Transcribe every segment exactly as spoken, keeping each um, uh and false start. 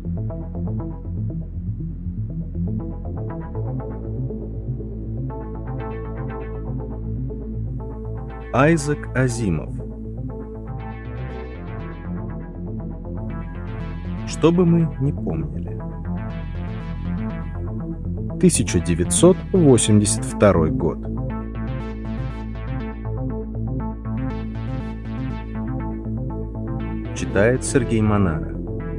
Айзек Азимов. Что бы мы ни помнили. тысяча девятьсот восемьдесят второй год. Читает Сергей Монара.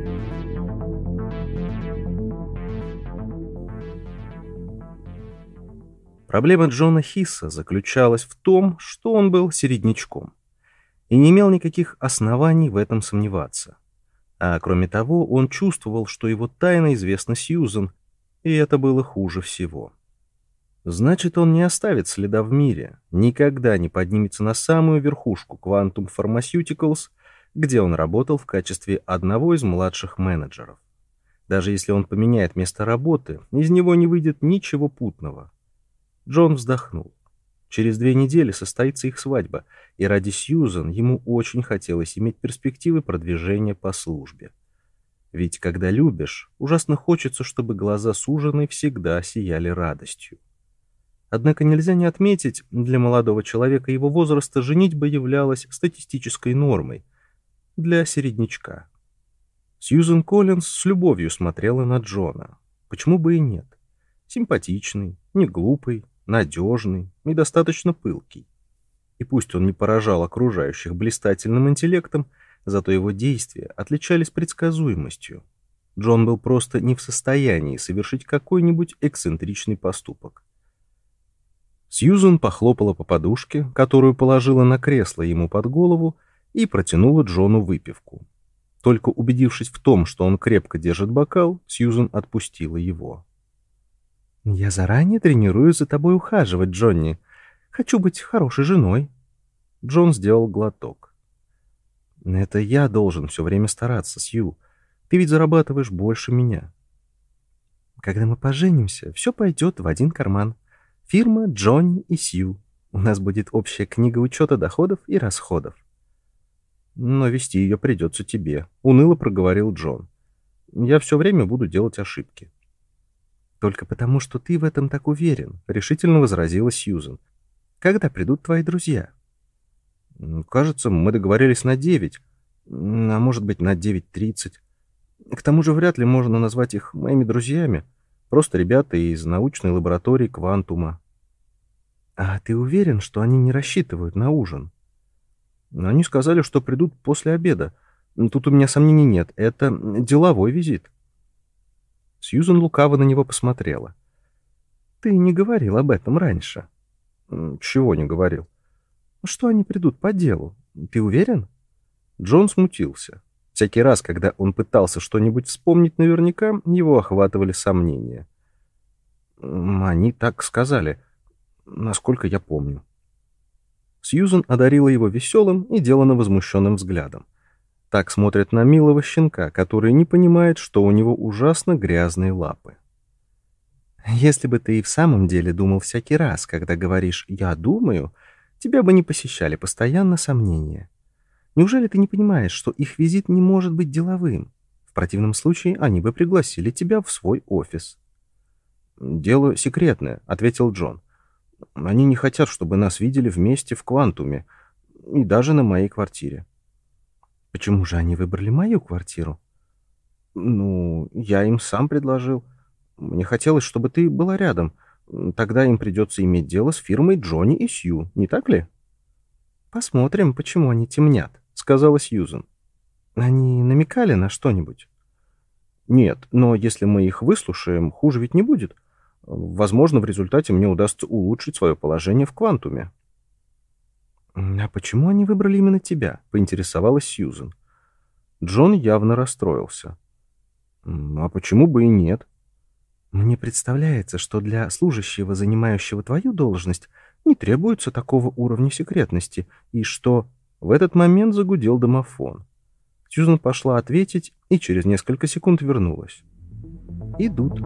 Проблема Джона Хисса заключалась в том, что он был середнячком и не имел никаких оснований в этом сомневаться. А кроме того, он чувствовал, что его тайна известна Сьюзен, и это было хуже всего. Значит, он не оставит следа в мире, никогда не поднимется на самую верхушку Quantum Pharmaceuticals, где он работал в качестве одного из младших менеджеров. Даже если он поменяет место работы, из него не выйдет ничего путного. Джон вздохнул. Через две недели состоится их свадьба, и ради Сьюзен ему очень хотелось иметь перспективы продвижения по службе. Ведь когда любишь, ужасно хочется, чтобы глаза суженой всегда сияли радостью. Однако нельзя не отметить, для молодого человека его возраста женитьба являлась статистической нормой для середнячка. Сьюзен Коллинз с любовью смотрела на Джона. Почему бы и нет? Симпатичный, не глупый, надежный и достаточно пылкий. И пусть он не поражал окружающих блистательным интеллектом, зато его действия отличались предсказуемостью. Джон был просто не в состоянии совершить какой-нибудь эксцентричный поступок. Сьюзен похлопала по подушке, которую положила на кресло ему под голову, и протянула Джону выпивку. Только убедившись в том, что он крепко держит бокал, Сьюзен отпустила его. «Я заранее тренируюсь за тобой ухаживать, Джонни. Хочу быть хорошей женой». Джон сделал глоток. «Это я должен все время стараться, Сью. Ты ведь зарабатываешь больше меня». «Когда мы поженимся, все пойдет в один карман. Фирма Джонни и Сью. У нас будет общая книга учета доходов и расходов». «Но вести ее придется тебе», — уныло проговорил Джон. «Я все время буду делать ошибки». «Только потому, что ты в этом так уверен», — решительно возразила Сьюзен. «Когда придут твои друзья?» «Кажется, мы договорились на девять, а может быть, на девять тридцать. К тому же вряд ли можно назвать их моими друзьями, просто ребята из научной лаборатории Квантума». «А ты уверен, что они не рассчитывают на ужин?» «Они сказали, что придут после обеда. Тут у меня сомнений нет, это деловой визит». Сьюзен лукаво на него посмотрела. «Ты не говорил об этом раньше». «Чего не говорил?» «Что они придут по делу. Ты уверен?» Джон смутился. Всякий раз, когда он пытался что-нибудь вспомнить наверняка, его охватывали сомнения. «Они так сказали, насколько я помню». Сьюзен одарила его веселым и деланно возмущенным взглядом. Так смотрят на милого щенка, который не понимает, что у него ужасно грязные лапы. «Если бы ты и в самом деле думал всякий раз, когда говоришь «я думаю», тебя бы не посещали постоянно сомнения. Неужели ты не понимаешь, что их визит не может быть деловым? В противном случае они бы пригласили тебя в свой офис». «Дело секретное», — ответил Джон. «Они не хотят, чтобы нас видели вместе в Квантуме и даже на моей квартире». «Почему же они выбрали мою квартиру?» «Ну, я им сам предложил. Мне хотелось, чтобы ты была рядом. Тогда им придется иметь дело с фирмой Джонни и Сью, не так ли?» «Посмотрим, почему они темнят», — сказала Сьюзен. «Они намекали на что-нибудь?» «Нет, но если мы их выслушаем, хуже ведь не будет. Возможно, в результате мне удастся улучшить свое положение в Квантуме». «А почему они выбрали именно тебя?» — поинтересовалась Сьюзен. Джон явно расстроился. «А почему бы и нет?» «Мне представляется, что для служащего, занимающего твою должность, не требуется такого уровня секретности, и что...» В этот момент загудел домофон. Сьюзен пошла ответить и через несколько секунд вернулась. «Идут».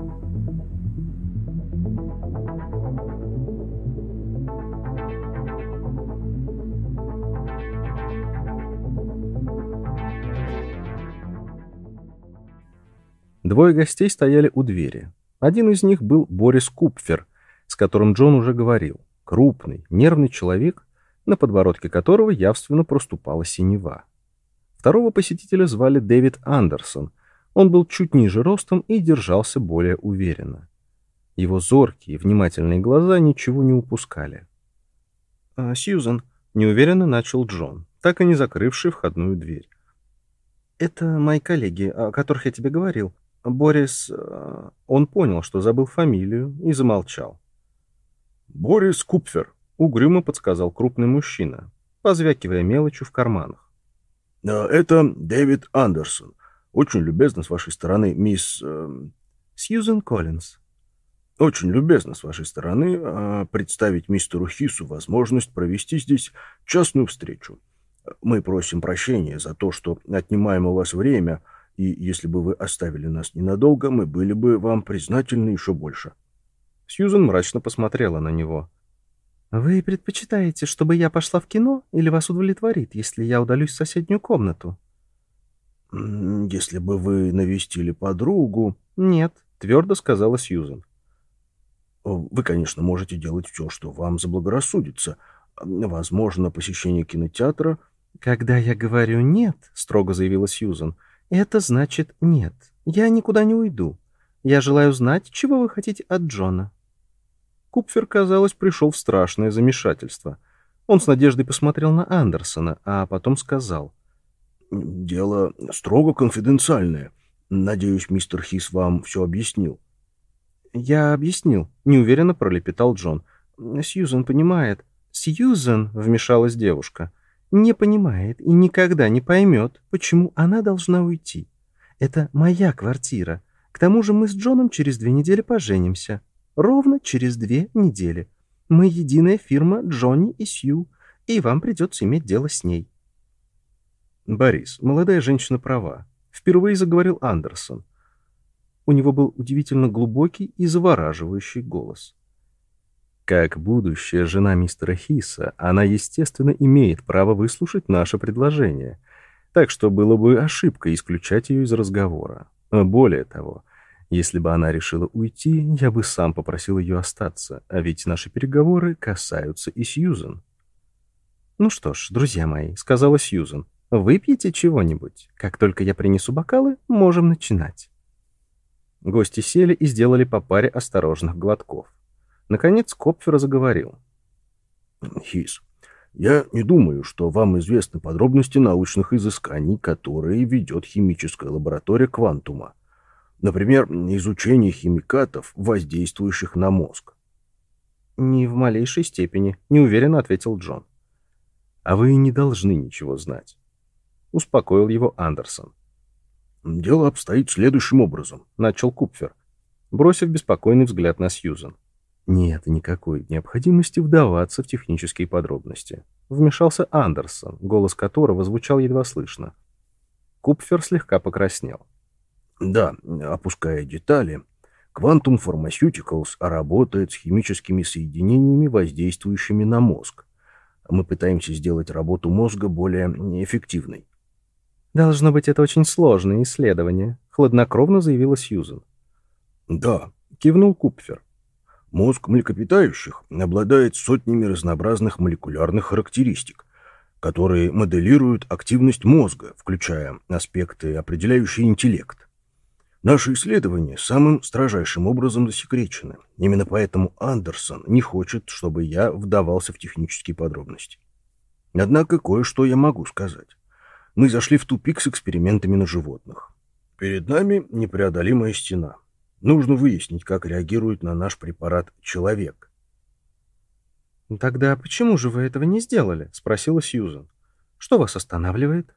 Двое гостей стояли у двери. Один из них был Борис Купфер, с которым Джон уже говорил. Крупный, нервный человек, на подбородке которого явственно проступала синева. Второго посетителя звали Дэвид Андерсон. Он был чуть ниже ростом и держался более уверенно. Его зоркие, внимательные глаза ничего не упускали. «А, «Сьюзан», — неуверенно начал Джон, так и не закрывший входную дверь. «Это мои коллеги, о которых я тебе говорил. Борис...» Он понял, что забыл фамилию, и замолчал. «Борис Купфер», — угрюмо подсказал крупный мужчина, позвякивая мелочью в карманах. «Это Дэвид Андерсон. Очень любезно с вашей стороны, мисс...» «Сьюзен Коллинз». «Очень любезно с вашей стороны э, представить мистеру Хису возможность провести здесь частную встречу. Мы просим прощения за то, что отнимаем у вас время, и если бы вы оставили нас ненадолго, мы были бы вам признательны еще больше». Сьюзен мрачно посмотрела на него. «Вы предпочитаете, чтобы я пошла в кино, или вас удовлетворит, если я удалюсь в соседнюю комнату?» «Если бы вы навестили подругу...» «Нет», — твердо сказала Сьюзен. «Вы, конечно, можете делать все, что вам заблагорассудится. Возможно, посещение кинотеатра...» «Когда я говорю «нет», — строго заявила Сьюзен, — это значит «нет». Я никуда не уйду. Я желаю знать, чего вы хотите от Джона». Купфер, казалось, пришел в страшное замешательство. Он с надеждой посмотрел на Андерсона, а потом сказал: «Дело строго конфиденциальное. Надеюсь, мистер Хис вам все объяснил». «Я объяснил», — неуверенно пролепетал Джон. «Сьюзен понимает». «Сьюзен», — вмешалась девушка, — «не понимает и никогда не поймет, почему она должна уйти. Это моя квартира. К тому же мы с Джоном через две недели поженимся. Ровно через две недели. Мы единая фирма Джонни и Сью, и вам придется иметь дело с ней». «Борис, молодая женщина права», — впервые заговорил Андерсон. У него был удивительно глубокий и завораживающий голос. «Как будущая жена мистера Хиса, она, естественно, имеет право выслушать наше предложение, так что было бы ошибкой исключать ее из разговора. Более того, если бы она решила уйти, я бы сам попросил ее остаться, а ведь наши переговоры касаются и Сьюзен». «Ну что ж, друзья мои», — сказала Сьюзен, — «выпьете чего-нибудь? Как только я принесу бокалы, можем начинать». Гости сели и сделали по паре осторожных глотков. Наконец Копфер заговорил. «Хис, я не думаю, что вам известны подробности научных изысканий, которые ведет химическая лаборатория Квантума. Например, изучение химикатов, воздействующих на мозг». «Ни в малейшей степени», — неуверенно ответил Джон. «А вы не должны ничего знать», — успокоил его Андерсон. «Дело обстоит следующим образом», — начал Купфер, бросив беспокойный взгляд на Сьюзен. «Нет никакой необходимости вдаваться в технические подробности», — вмешался Андерсон, голос которого звучал едва слышно. Купфер слегка покраснел. «Да, опуская детали, Quantum Pharmaceuticals работает с химическими соединениями, воздействующими на мозг. Мы пытаемся сделать работу мозга более эффективной». «Должно быть, это очень сложное исследование», — хладнокровно заявила Сьюзен. «Да», — кивнул Купфер. «Мозг млекопитающих обладает сотнями разнообразных молекулярных характеристик, которые моделируют активность мозга, включая аспекты, определяющие интеллект. Наши исследования самым строжайшим образом засекречены. Именно поэтому Андерсон не хочет, чтобы я вдавался в технические подробности. Однако кое-что я могу сказать. Мы зашли в тупик с экспериментами на животных. Перед нами непреодолимая стена. Нужно выяснить, как реагирует на наш препарат человек». «Тогда почему же вы этого не сделали?» — спросила Сьюзен. «Что вас останавливает?»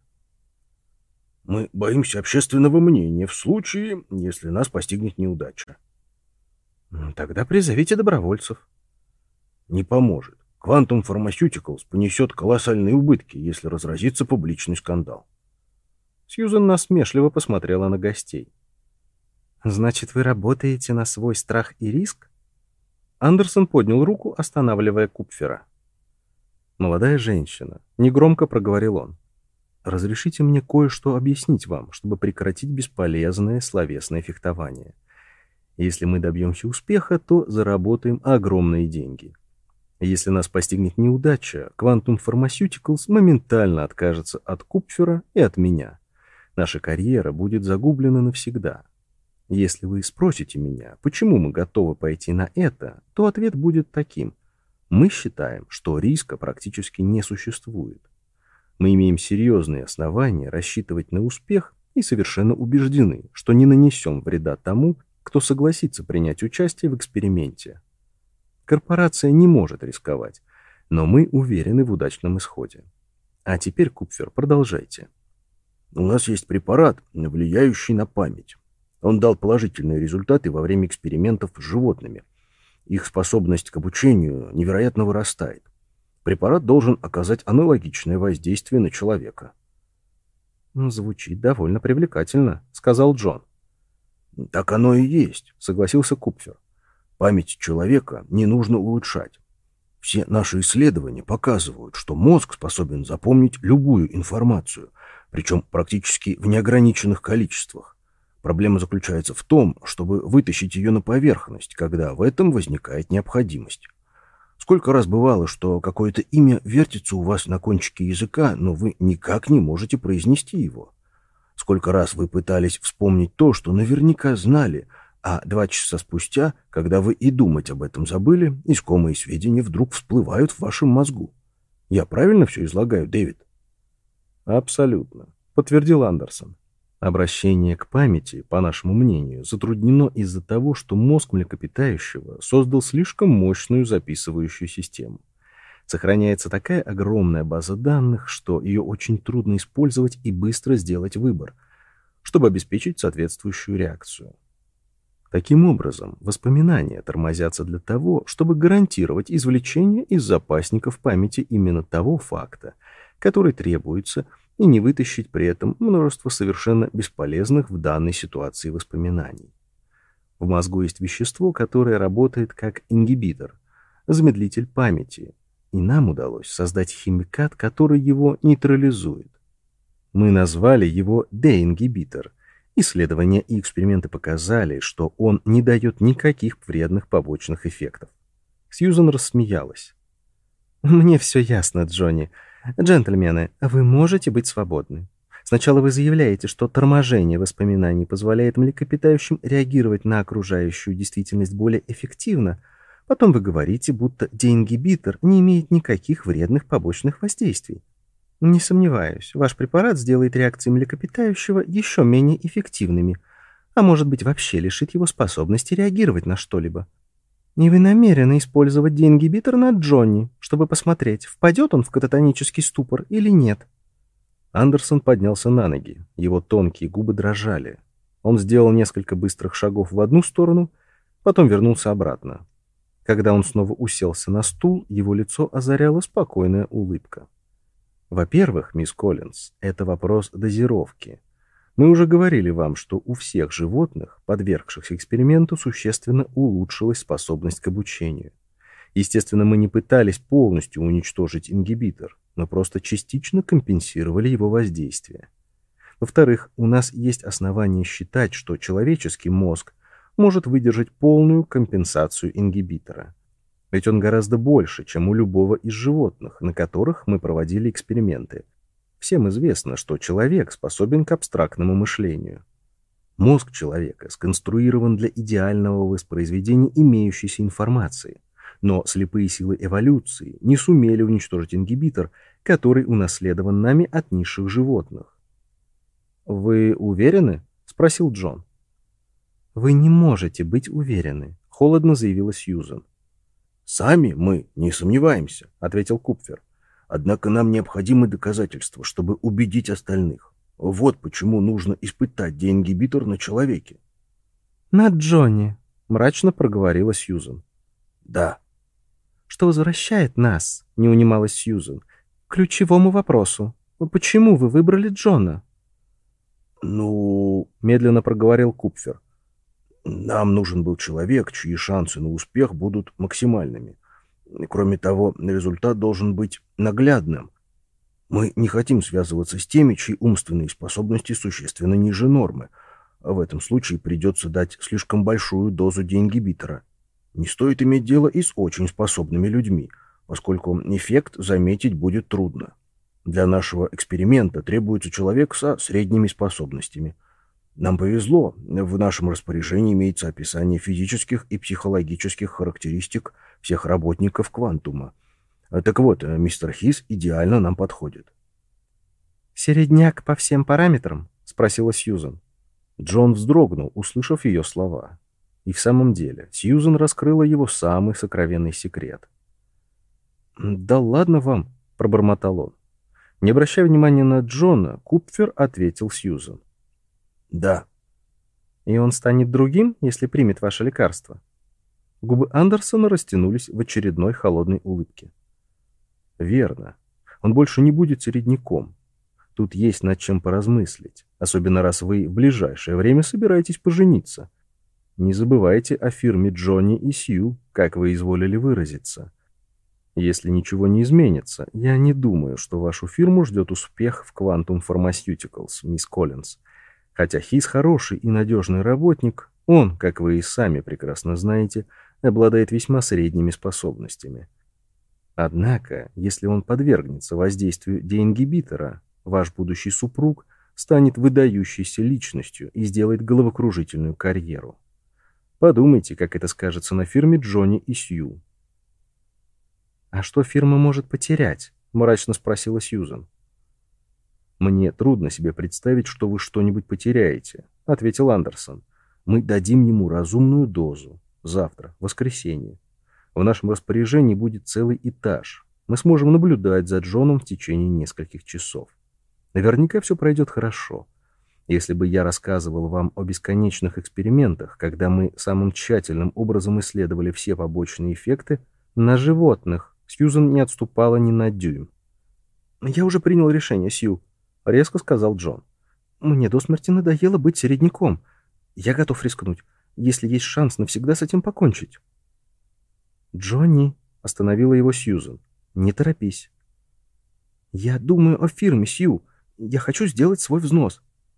«Мы боимся общественного мнения в случае, если нас постигнет неудача». «Тогда призовите добровольцев». «Не поможет. Quantum Pharmaceuticals понесет колоссальные убытки, если разразится публичный скандал». Сьюзен насмешливо посмотрела на гостей. «Значит, вы работаете на свой страх и риск?» Андерсон поднял руку, останавливая Купфера. «Молодая женщина», — негромко проговорил он. разрешите мне кое-что объяснить вам, чтобы прекратить бесполезное словесное фехтование. Если мы добьемся успеха, то заработаем огромные деньги. Если нас постигнет неудача, Quantum Pharmaceuticals моментально откажется от Купфера и от меня. Наша карьера будет загублена навсегда. Если вы спросите меня, почему мы готовы пойти на это, то ответ будет таким. Мы считаем, что риска практически не существует. Мы имеем серьезные основания рассчитывать на успех и совершенно убеждены, что не нанесем вреда тому, кто согласится принять участие в эксперименте. Корпорация не может рисковать, но мы уверены в удачном исходе. А теперь, Купфер, продолжайте. У нас есть препарат, влияющий на память. Он дал положительные результаты во время экспериментов с животными. Их способность к обучению невероятно вырастает. Препарат должен оказать аналогичное воздействие на человека. «Звучит довольно привлекательно», — сказал Джон. «Так оно и есть», — согласился Купфер. «Память человека не нужно улучшать. Все наши исследования показывают, что мозг способен запомнить любую информацию, причем практически в неограниченных количествах. Проблема заключается в том, чтобы вытащить ее на поверхность, когда в этом возникает необходимость. Сколько раз бывало, что какое-то имя вертится у вас на кончике языка, но вы никак не можете произнести его? Сколько раз вы пытались вспомнить то, что наверняка знали, а два часа спустя, когда вы и думать об этом забыли, искомые сведения вдруг всплывают в вашем мозгу. Я правильно все излагаю, Дэвид? Абсолютно, подтвердил Андерсон. Обращение к памяти, по нашему мнению, затруднено из-за того, что мозг млекопитающего создал слишком мощную записывающую систему. Сохраняется такая огромная база данных, что ее очень трудно использовать и быстро сделать выбор, чтобы обеспечить соответствующую реакцию. Таким образом, воспоминания тормозятся для того, чтобы гарантировать извлечение из запасников памяти именно того факта, который требуется, и не вытащить при этом множество совершенно бесполезных в данной ситуации воспоминаний. В мозгу есть вещество, которое работает как ингибитор, замедлитель памяти, и нам удалось создать химикат, который его нейтрализует. Мы назвали его деингибитор. Исследования и эксперименты показали, что он не дает никаких вредных побочных эффектов. Сьюзан рассмеялась. «Мне все ясно, Джонни. Джентльмены, вы можете быть свободны. Сначала вы заявляете, что торможение воспоминаний позволяет млекопитающим реагировать на окружающую действительность более эффективно. Потом вы говорите, будто деингибитор не имеет никаких вредных побочных воздействий. Не сомневаюсь, ваш препарат сделает реакции млекопитающего еще менее эффективными, а может быть вообще лишит его способности реагировать на что-либо. И вы намерены использовать деингибитор на Джонни, чтобы посмотреть, впадет он в кататонический ступор или нет». Андерсон поднялся на ноги, его тонкие губы дрожали. Он сделал несколько быстрых шагов в одну сторону, потом вернулся обратно. Когда он снова уселся на стул, его лицо озаряла спокойная улыбка. «Во-первых, мисс Коллинз, это вопрос дозировки. Мы уже говорили вам, что у всех животных, подвергшихся эксперименту, существенно улучшилась способность к обучению. Естественно, мы не пытались полностью уничтожить ингибитор, но просто частично компенсировали его воздействие. Во-вторых, у нас есть основания считать, что человеческий мозг может выдержать полную компенсацию ингибитора. Ведь он гораздо больше, чем у любого из животных, на которых мы проводили эксперименты. Всем известно, что человек способен к абстрактному мышлению. Мозг человека сконструирован для идеального воспроизведения имеющейся информации, но слепые силы эволюции не сумели уничтожить ингибитор, который унаследован нами от низших животных. «Вы уверены?» — спросил Джон. «Вы не можете быть уверены», — холодно заявила Сьюзан. «Сами мы не сомневаемся», — ответил Купфер. «Однако нам необходимы доказательства, чтобы убедить остальных. Вот почему нужно испытать деингибитор на человеке». «На Джонни», — мрачно проговорила Сьюзан. «Да». «Что возвращает нас», — не унималась Сьюзан, — «к ключевому вопросу. Почему вы выбрали Джона?» «Ну...» — медленно проговорил Купфер. «Нам нужен был человек, чьи шансы на успех будут максимальными. Кроме того, результат должен быть наглядным. Мы не хотим связываться с теми, чьи умственные способности существенно ниже нормы. В этом случае придется дать слишком большую дозу деингибитора. Не стоит иметь дело и с очень способными людьми, поскольку эффект заметить будет трудно. Для нашего эксперимента требуется человек со средними способностями. Нам повезло, в нашем распоряжении имеется описание физических и психологических характеристик всех работников Квантума. Так вот, мистер Хис идеально нам подходит. «Середняк по всем параметрам?» — спросила Сьюзен. Джон вздрогнул, услышав ее слова. И в самом деле Сьюзен раскрыла его самый сокровенный секрет. «Да ладно вам», — пробормотал он. Не обращая внимания на Джона, Купфер ответил Сьюзен. «Да». «И он станет другим, если примет ваше лекарство?» Губы Андерсона растянулись в очередной холодной улыбке. «Верно. Он больше не будет середняком. Тут есть над чем поразмыслить, особенно раз вы в ближайшее время собираетесь пожениться. Не забывайте о фирме Джонни и Сью, как вы изволили выразиться. Если ничего не изменится, я не думаю, что вашу фирму ждет успех в Quantum Pharmaceuticals, мисс Коллинз. Хотя Хис хороший и надежный работник, он, как вы и сами прекрасно знаете, обладает весьма средними способностями. Однако, если он подвергнется воздействию деингибитора, ваш будущий супруг станет выдающейся личностью и сделает головокружительную карьеру. Подумайте, как это скажется на фирме Джонни и Сью». «А что фирма может потерять?» — мрачно спросила Сьюзен. «Мне трудно себе представить, что вы что-нибудь потеряете», — ответил Андерсон. «Мы дадим ему разумную дозу. Завтра, воскресенье. В нашем распоряжении будет целый этаж. Мы сможем наблюдать за Джоном в течение нескольких часов. Наверняка все пройдет хорошо. Если бы я рассказывал вам о бесконечных экспериментах, когда мы самым тщательным образом исследовали все побочные эффекты, на животных Сьюзен не отступала ни на дюйм. «Я уже принял решение, Сью», — резко сказал Джон. «Мне до смерти надоело быть середняком. Я готов рискнуть, если есть шанс навсегда с этим покончить». «Джонни», — остановила его Сьюзен, — «не торопись». «Я думаю о фирме, Сью. Я хочу сделать свой взнос».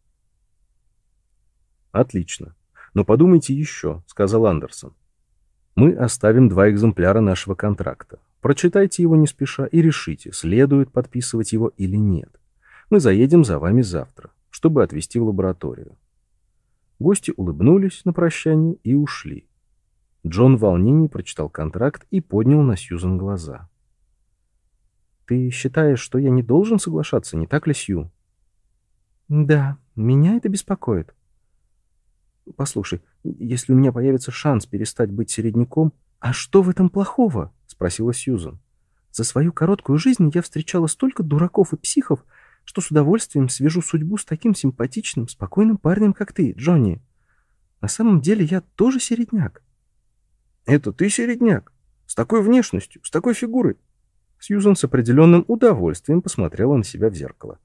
«Отлично. Но подумайте еще», — сказал Андерсон. «Мы оставим два экземпляра нашего контракта. Прочитайте его не спеша и решите, следует подписывать его или нет. Мы заедем за вами завтра, чтобы отвезти в лабораторию». Гости улыбнулись на прощание и ушли. Джон в волнении прочитал контракт и поднял на Сьюзен глаза. «Ты считаешь, что я не должен соглашаться, не так ли, Сью?» «Да, меня это беспокоит». «Послушай, если у меня появится шанс перестать быть середняком...» «А что в этом плохого?» — спросила Сьюзен. «За свою короткую жизнь я встречала столько дураков и психов, что с удовольствием свяжу судьбу с таким симпатичным, спокойным парнем, как ты, Джонни. На самом деле я тоже середняк». «Это ты середняк? С такой внешностью, с такой фигурой?» Сьюзен с определенным удовольствием посмотрела на себя в зеркало.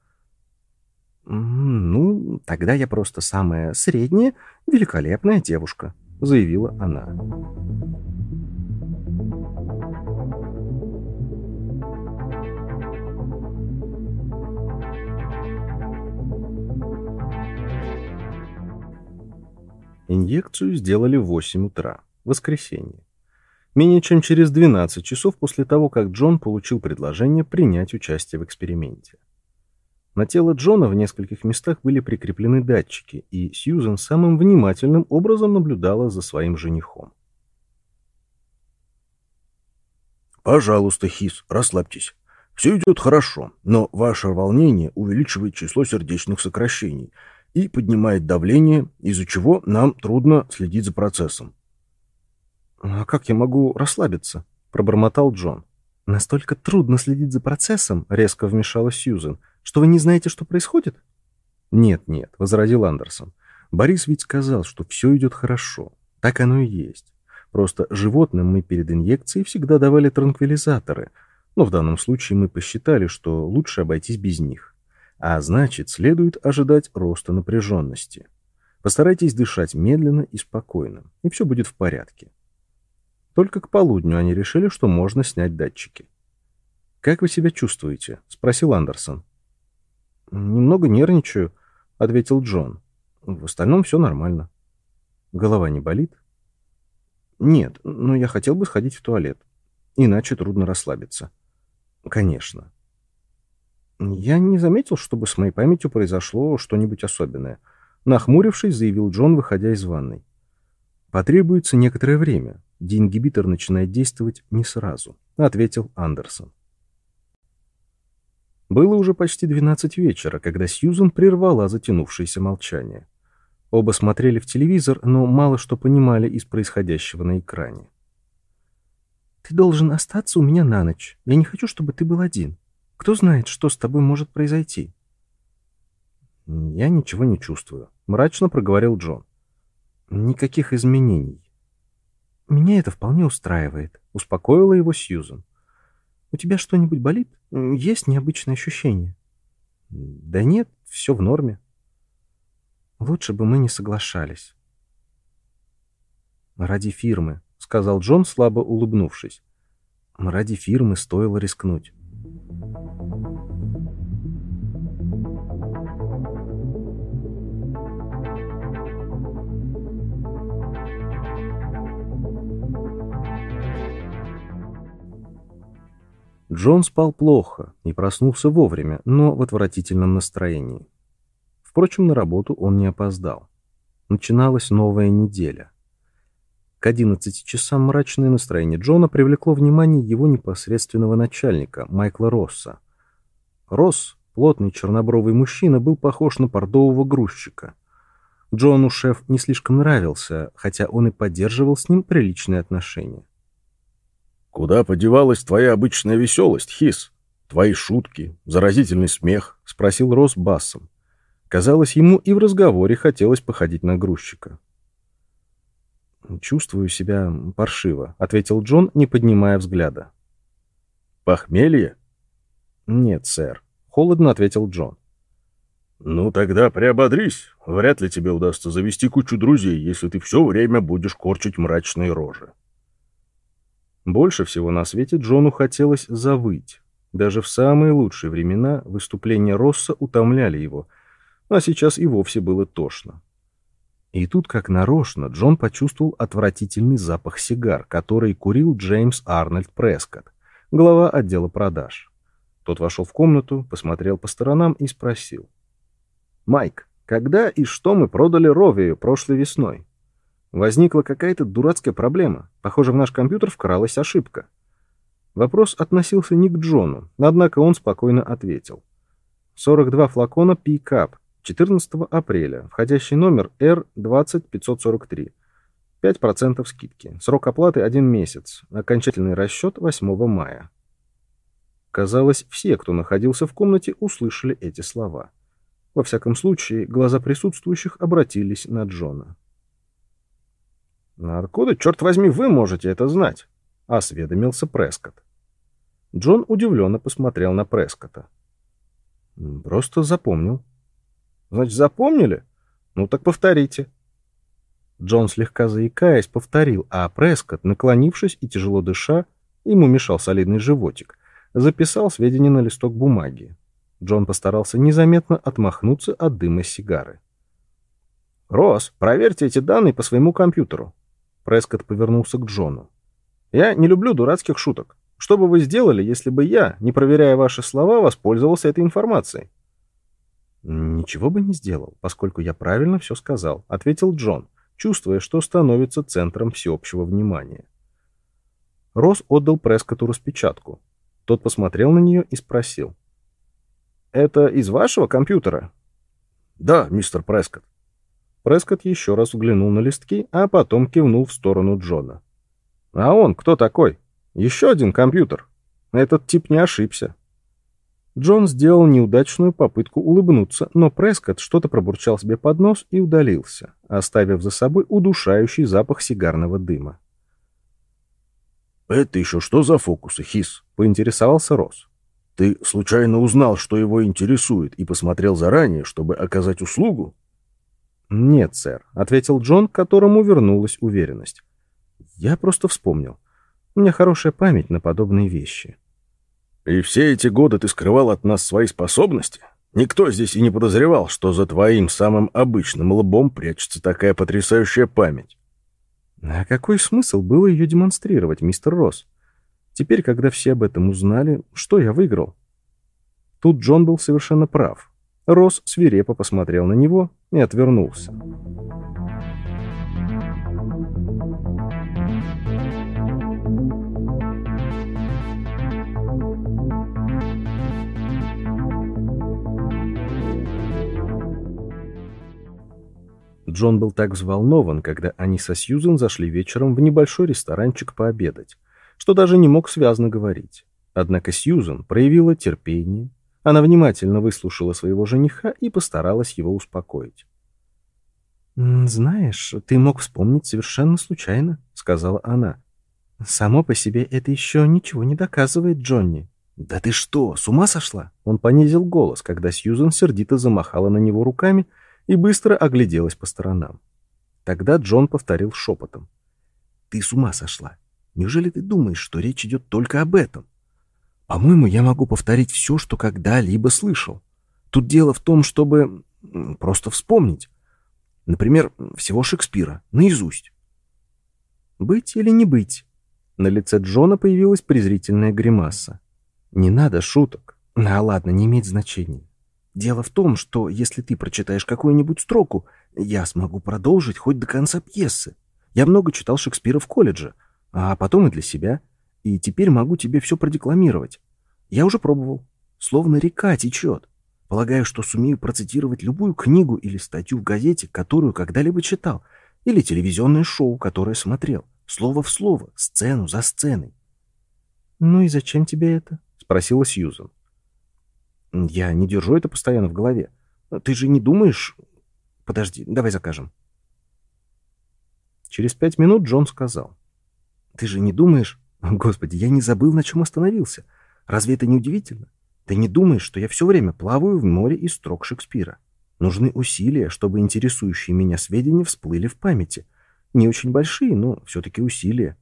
«Ну, тогда я просто самая средняя, великолепная девушка», — заявила она. Инъекцию сделали в восемь утра, воскресенье. Менее чем через двенадцать часов после того, как Джон получил предложение принять участие в эксперименте. На тело Джона в нескольких местах были прикреплены датчики, и Сьюзен самым внимательным образом наблюдала за своим женихом. «Пожалуйста, Хис, расслабьтесь. Все идет хорошо, но ваше волнение увеличивает число сердечных сокращений и поднимает давление, из-за чего нам трудно следить за процессом». «А как я могу расслабиться?» — пробормотал Джон. «Настолько трудно следить за процессом», — резко вмешалась Сьюзен, «что вы не знаете, что происходит?» «Нет, нет», — возразил Андерсон. «Борис ведь сказал, что все идет хорошо. Так оно и есть. Просто животным мы перед инъекцией всегда давали транквилизаторы, но в данном случае мы посчитали, что лучше обойтись без них. А значит, следует ожидать роста напряженности. Постарайтесь дышать медленно и спокойно, и все будет в порядке». Только к полудню они решили, что можно снять датчики. «Как вы себя чувствуете?» — спросил Андерсон. «Немного нервничаю», — ответил Джон. «В остальном все нормально». «Голова не болит?» «Нет, но я хотел бы сходить в туалет. Иначе трудно расслабиться». «Конечно». «Я не заметил, чтобы с моей памятью произошло что-нибудь особенное», — нахмурившись, заявил Джон, выходя из ванной. «Потребуется некоторое время. Деингибитор начинает действовать не сразу», — ответил Андерсон. Было уже почти двенадцать вечера, когда Сьюзен прервала затянувшееся молчание. Оба смотрели в телевизор, но мало что понимали из происходящего на экране. «Ты должен остаться у меня на ночь. Я не хочу, чтобы ты был один. Кто знает, что с тобой может произойти?» «Я ничего не чувствую», — мрачно проговорил Джон. «Никаких изменений». «Меня это вполне устраивает», — успокоила его Сьюзен. «У тебя что-нибудь болит? Есть необычные ощущения?» «Да нет, все в норме». «Лучше бы мы не соглашались». «Ради фирмы», — сказал Джон, слабо улыбнувшись. «Ради фирмы стоило рискнуть». Джон спал плохо и проснулся вовремя, но в отвратительном настроении. Впрочем, на работу он не опоздал. Начиналась новая неделя. К одиннадцати часам мрачное настроение Джона привлекло внимание его непосредственного начальника, Майкла Росса. Росс, плотный чернобровый мужчина, был похож на портового грузчика. Джону шеф не слишком нравился, хотя он и поддерживал с ним приличные отношения. «Куда подевалась твоя обычная веселость, Хис? Твои шутки, заразительный смех?» — спросил Росс басом. Казалось, ему и в разговоре хотелось походить на грузчика. «Чувствую себя паршиво», — ответил Джон, не поднимая взгляда. «Похмелье?» «Нет, сэр», — холодно ответил Джон. «Ну тогда приободрись. Вряд ли тебе удастся завести кучу друзей, если ты все время будешь корчить мрачные рожи». Больше всего на свете Джону хотелось завыть. Даже в самые лучшие времена выступления Росса утомляли его, а сейчас и вовсе было тошно. И тут, как нарочно, Джон почувствовал отвратительный запах сигар, который курил Джеймс Арнольд Прескотт, глава отдела продаж. Тот вошел в комнату, посмотрел по сторонам и спросил. «Майк, когда и что мы продали Ровею прошлой весной? Возникла какая-то дурацкая проблема. Похоже, в наш компьютер вкралась ошибка». Вопрос относился не к Джону, однако он спокойно ответил. сорок два флакона Пикап, четырнадцатого апреля, входящий номер эр двадцать пятьсот сорок три. пять процентов скидки. Срок оплаты один месяц. Окончательный расчет восьмого мая. Казалось, все, кто находился в комнате, услышали эти слова. Во всяком случае, глаза присутствующих обратились на Джона. «Откуда, черт возьми, вы можете это знать?» — осведомился Прескотт. Джон удивленно посмотрел на Прескотта. «Просто запомнил». «Значит, запомнили? Ну так повторите». Джон, слегка заикаясь, повторил, а Прескотт, наклонившись и тяжело дыша, ему мешал солидный животик, записал сведения на листок бумаги. Джон постарался незаметно отмахнуться от дыма сигары. «Росс, проверьте эти данные по своему компьютеру». Прескотт повернулся к Джону. «Я не люблю дурацких шуток. Что бы вы сделали, если бы я, не проверяя ваши слова, воспользовался этой информацией?» «Ничего бы не сделал, поскольку я правильно все сказал», — ответил Джон, чувствуя, что становится центром всеобщего внимания. Росс отдал Прескотту распечатку. Тот посмотрел на нее и спросил. «Это из вашего компьютера?» «Да, мистер Прескотт». Прескотт еще раз взглянул на листки, а потом кивнул в сторону Джона. «А он кто такой? Еще один компьютер. Этот тип не ошибся». Джон сделал неудачную попытку улыбнуться, но Прескотт что-то пробурчал себе под нос и удалился, оставив за собой удушающий запах сигарного дыма. «Это еще что за фокусы, Хис?» — поинтересовался Росс. «Ты случайно узнал, что его интересует, и посмотрел заранее, чтобы оказать услугу?» «Нет, сэр», — ответил Джон, которому вернулась уверенность. «Я просто вспомнил. У меня хорошая память на подобные вещи». И все эти годы ты скрывал от нас свои способности? Никто здесь и не подозревал, что за твоим самым обычным лбом прячется такая потрясающая память. А какой смысл было ее демонстрировать, мистер Росс? Теперь, когда все об этом узнали, что я выиграл? Тут Джон был совершенно прав. Росс свирепо посмотрел на него и отвернулся. Джон был так взволнован, когда они со Сьюзен зашли вечером в небольшой ресторанчик пообедать, что даже не мог связно говорить. Однако Сьюзен проявила терпение, она внимательно выслушала своего жениха и постаралась его успокоить. «Знаешь, ты мог вспомнить совершенно случайно», — сказала она. «Само по себе это еще ничего не доказывает, Джонни». «Да ты что, с ума сошла?» Он понизил голос, когда Сьюзен сердито замахала на него руками и быстро огляделась по сторонам. Тогда Джон повторил шепотом. «Ты с ума сошла? Неужели ты думаешь, что речь идет только об этом? По-моему, я могу повторить все, что когда-либо слышал. Тут дело в том, чтобы просто вспомнить. Например, всего Шекспира, наизусть». «Быть или не быть?» На лице Джона появилась презрительная гримаса. «Не надо шуток. А ладно, не имеет значения. Дело в том, что если ты прочитаешь какую-нибудь строку, я смогу продолжить хоть до конца пьесы. Я много читал Шекспира в колледже, а потом и для себя, и теперь могу тебе все продекламировать. Я уже пробовал. Словно река течет. Полагаю, что сумею процитировать любую книгу или статью в газете, которую когда-либо читал, или телевизионное шоу, которое смотрел. Слово в слово, сцену за сценой». «Ну и зачем тебе это?» — спросила Сьюзен. «Я не держу это постоянно в голове. Ты же не думаешь...» «Подожди, давай закажем». Через пять минут Джон сказал. «Ты же не думаешь...» «Господи, я не забыл, на чем остановился. Разве это не удивительно? Ты не думаешь, что я все время плаваю в море из строк Шекспира? Нужны усилия, чтобы интересующие меня сведения всплыли в памяти. Не очень большие, но все-таки усилия».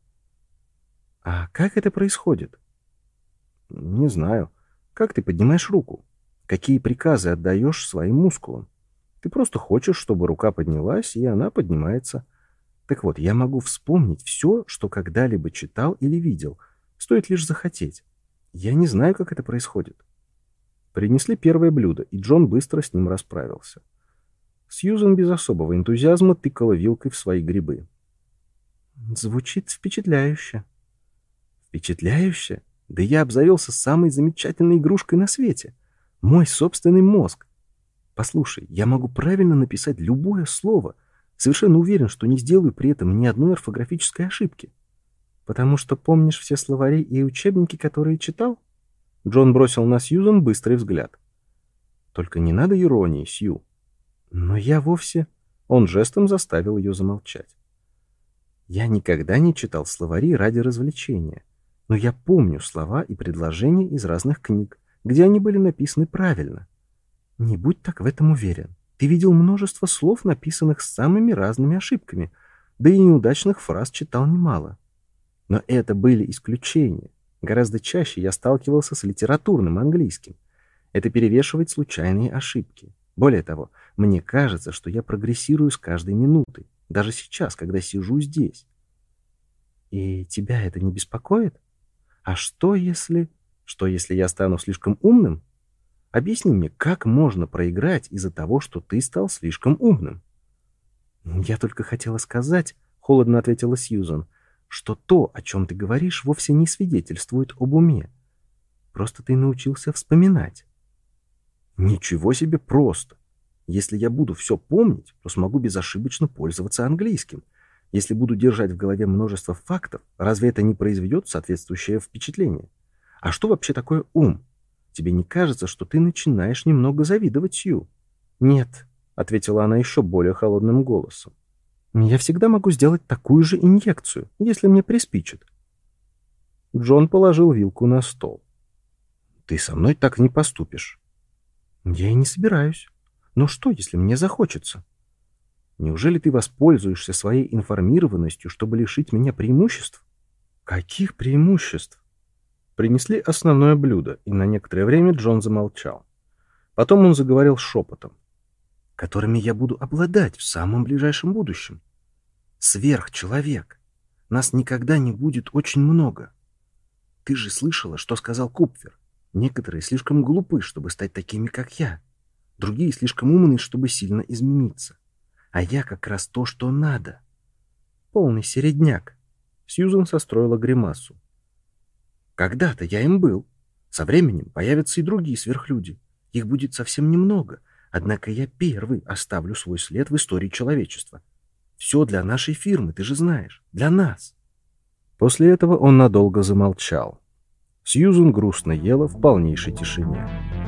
«А как это происходит?» «Не знаю. Как ты поднимаешь руку? Какие приказы отдаешь своим мускулам? Ты просто хочешь, чтобы рука поднялась, и она поднимается. Так вот, я могу вспомнить все, что когда-либо читал или видел. Стоит лишь захотеть. Я не знаю, как это происходит». Принесли первое блюдо, и Джон быстро с ним расправился. Сьюзен без особого энтузиазма тыкала вилкой в свои грибы. «Звучит впечатляюще». «Впечатляюще? Да я обзавелся самой замечательной игрушкой на свете. Мой собственный мозг. Послушай, я могу правильно написать любое слово. Совершенно уверен, что не сделаю при этом ни одной орфографической ошибки». «Потому что помнишь все словари и учебники, которые читал?» Джон бросил на Сьюзен быстрый взгляд. «Только не надо иронии, Сью». «Но я вовсе...» Он жестом заставил ее замолчать. «Я никогда не читал словари ради развлечения. Но я помню слова и предложения из разных книг, где они были написаны правильно. Не будь так в этом уверен. Ты видел множество слов, написанных с самыми разными ошибками, да и неудачных фраз читал немало. Но это были исключения. Гораздо чаще я сталкивался с литературным английским. Это перевешивает случайные ошибки. Более того, мне кажется, что я прогрессирую с каждой минутой, даже сейчас, когда сижу здесь. И тебя это не беспокоит? А что если... Что если я стану слишком умным? Объясни мне, как можно проиграть из-за того, что ты стал слишком умным?» «Я только хотела сказать, — холодно ответила Сьюзен, — что то, о чем ты говоришь, вовсе не свидетельствует об уме. Просто ты научился вспоминать». «Ничего себе просто! Если я буду все помнить, то смогу безошибочно пользоваться английским. Если буду держать в голове множество фактов, разве это не произведет соответствующее впечатление? А что вообще такое ум? Тебе не кажется, что ты начинаешь немного завидовать Сью?» «Нет», — ответила она еще более холодным голосом. «Я всегда могу сделать такую же инъекцию, если мне приспичит». Джон положил вилку на стол. «Ты со мной так не поступишь». «Я и не собираюсь. Но что, если мне захочется? Неужели ты воспользуешься своей информированностью, чтобы лишить меня преимуществ?» «Каких преимуществ?» Принесли основное блюдо, и на некоторое время Джон замолчал. Потом он заговорил шепотом, которыми я буду обладать в самом ближайшем будущем. Сверхчеловек. Нас никогда не будет очень много. Ты же слышала, что сказал Купфер. Некоторые слишком глупы, чтобы стать такими, как я. Другие слишком умны, чтобы сильно измениться. А я как раз то, что надо. Полный середняк. Сьюзен состроила гримасу. Когда-то я им был. Со временем появятся и другие сверхлюди. Их будет совсем немного. Однако я первый оставлю свой след в истории человечества. Все для нашей фирмы, ты же знаешь. Для нас. После этого он надолго замолчал. Сьюзен грустно ела в полнейшей тишине.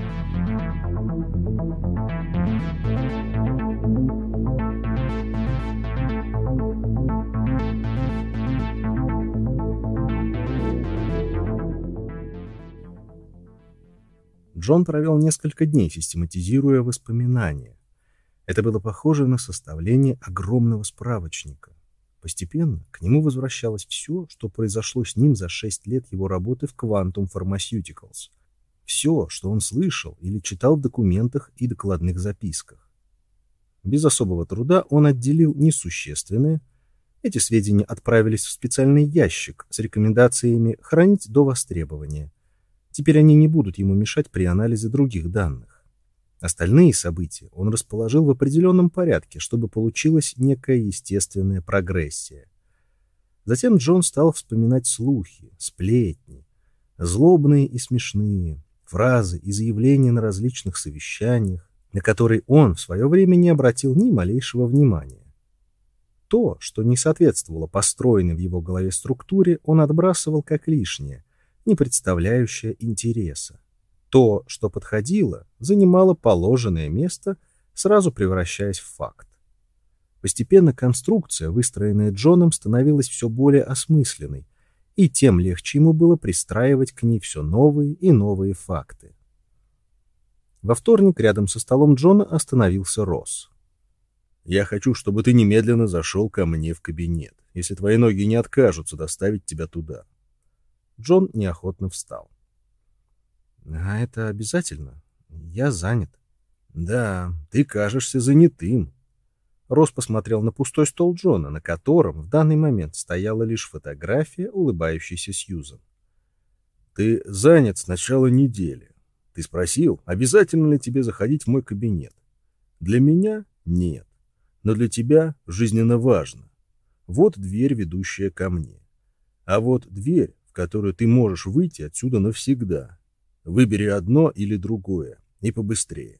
Джон провел несколько дней, систематизируя воспоминания. Это было похоже на составление огромного справочника. Постепенно к нему возвращалось все, что произошло с ним за шесть лет его работы в Quantum Pharmaceuticals. Все, что он слышал или читал в документах и докладных записках. Без особого труда он отделил несущественное. Эти сведения отправились в специальный ящик с рекомендациями хранить до востребования. Теперь они не будут ему мешать при анализе других данных. Остальные события он расположил в определенном порядке, чтобы получилась некая естественная прогрессия. Затем Джон стал вспоминать слухи, сплетни, злобные и смешные, фразы и заявления на различных совещаниях, на которые он в свое время не обратил ни малейшего внимания. То, что не соответствовало построенной в его голове структуре, он отбрасывал как лишнее, не представляющее интереса. То, что подходило, занимало положенное место, сразу превращаясь в факт. Постепенно конструкция, выстроенная Джоном, становилась все более осмысленной, и тем легче ему было пристраивать к ней все новые и новые факты. Во вторник рядом со столом Джона остановился Росс. «Я хочу, чтобы ты немедленно зашел ко мне в кабинет, если твои ноги не откажутся доставить тебя туда». Джон неохотно встал. «А это обязательно? Я занят». «Да, ты кажешься занятым». Росс посмотрел на пустой стол Джона, на котором в данный момент стояла лишь фотография улыбающейся Сьюзен. «Ты занят с начала недели. Ты спросил, обязательно ли тебе заходить в мой кабинет. Для меня — нет, но для тебя жизненно важно. Вот дверь, ведущая ко мне. А вот дверь, в которую ты можешь выйти отсюда навсегда. Выбери одно или другое, и побыстрее».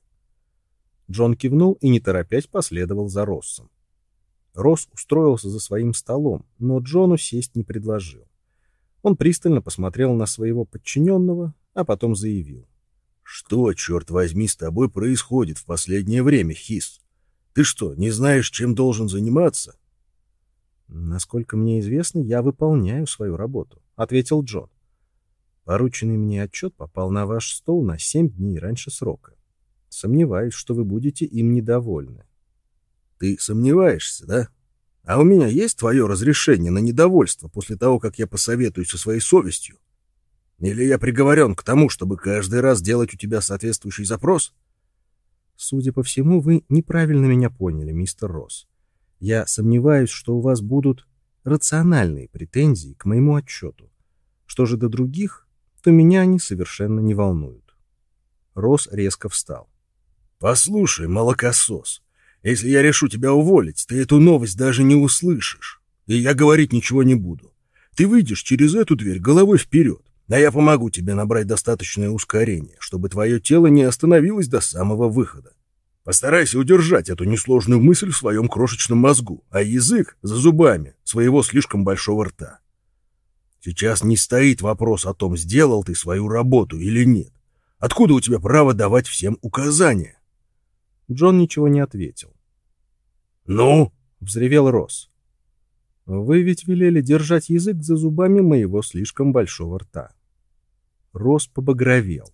Джон кивнул и, не торопясь, последовал за Россом. Росс устроился за своим столом, но Джону сесть не предложил. Он пристально посмотрел на своего подчиненного, а потом заявил. «Что, черт возьми, с тобой происходит в последнее время, Хис? Ты что, не знаешь, чем должен заниматься?» «Насколько мне известно, я выполняю свою работу», — ответил Джон. «Порученный мне отчет попал на ваш стол на семь дней раньше срока. Сомневаюсь, что вы будете им недовольны». «Ты сомневаешься, да? А у меня есть твое разрешение на недовольство после того, как я посоветуюсь со своей совестью? Или я приговорен к тому, чтобы каждый раз делать у тебя соответствующий запрос?» «Судя по всему, вы неправильно меня поняли, мистер Росс. Я сомневаюсь, что у вас будут рациональные претензии к моему отчету. Что же до других, то меня они совершенно не волнуют». Росс резко встал. «Послушай, молокосос, если я решу тебя уволить, ты эту новость даже не услышишь, и я говорить ничего не буду. Ты выйдешь через эту дверь головой вперед, а я помогу тебе набрать достаточное ускорение, чтобы твое тело не остановилось до самого выхода. Постарайся удержать эту несложную мысль в своем крошечном мозгу, а язык за зубами своего слишком большого рта. Сейчас не стоит вопрос о том, сделал ты свою работу или нет. Откуда у тебя право давать всем указания?» Джон ничего не ответил. «Ну?» — взревел Росс. «Вы ведь велели держать язык за зубами моего слишком большого рта». Росс побагровел.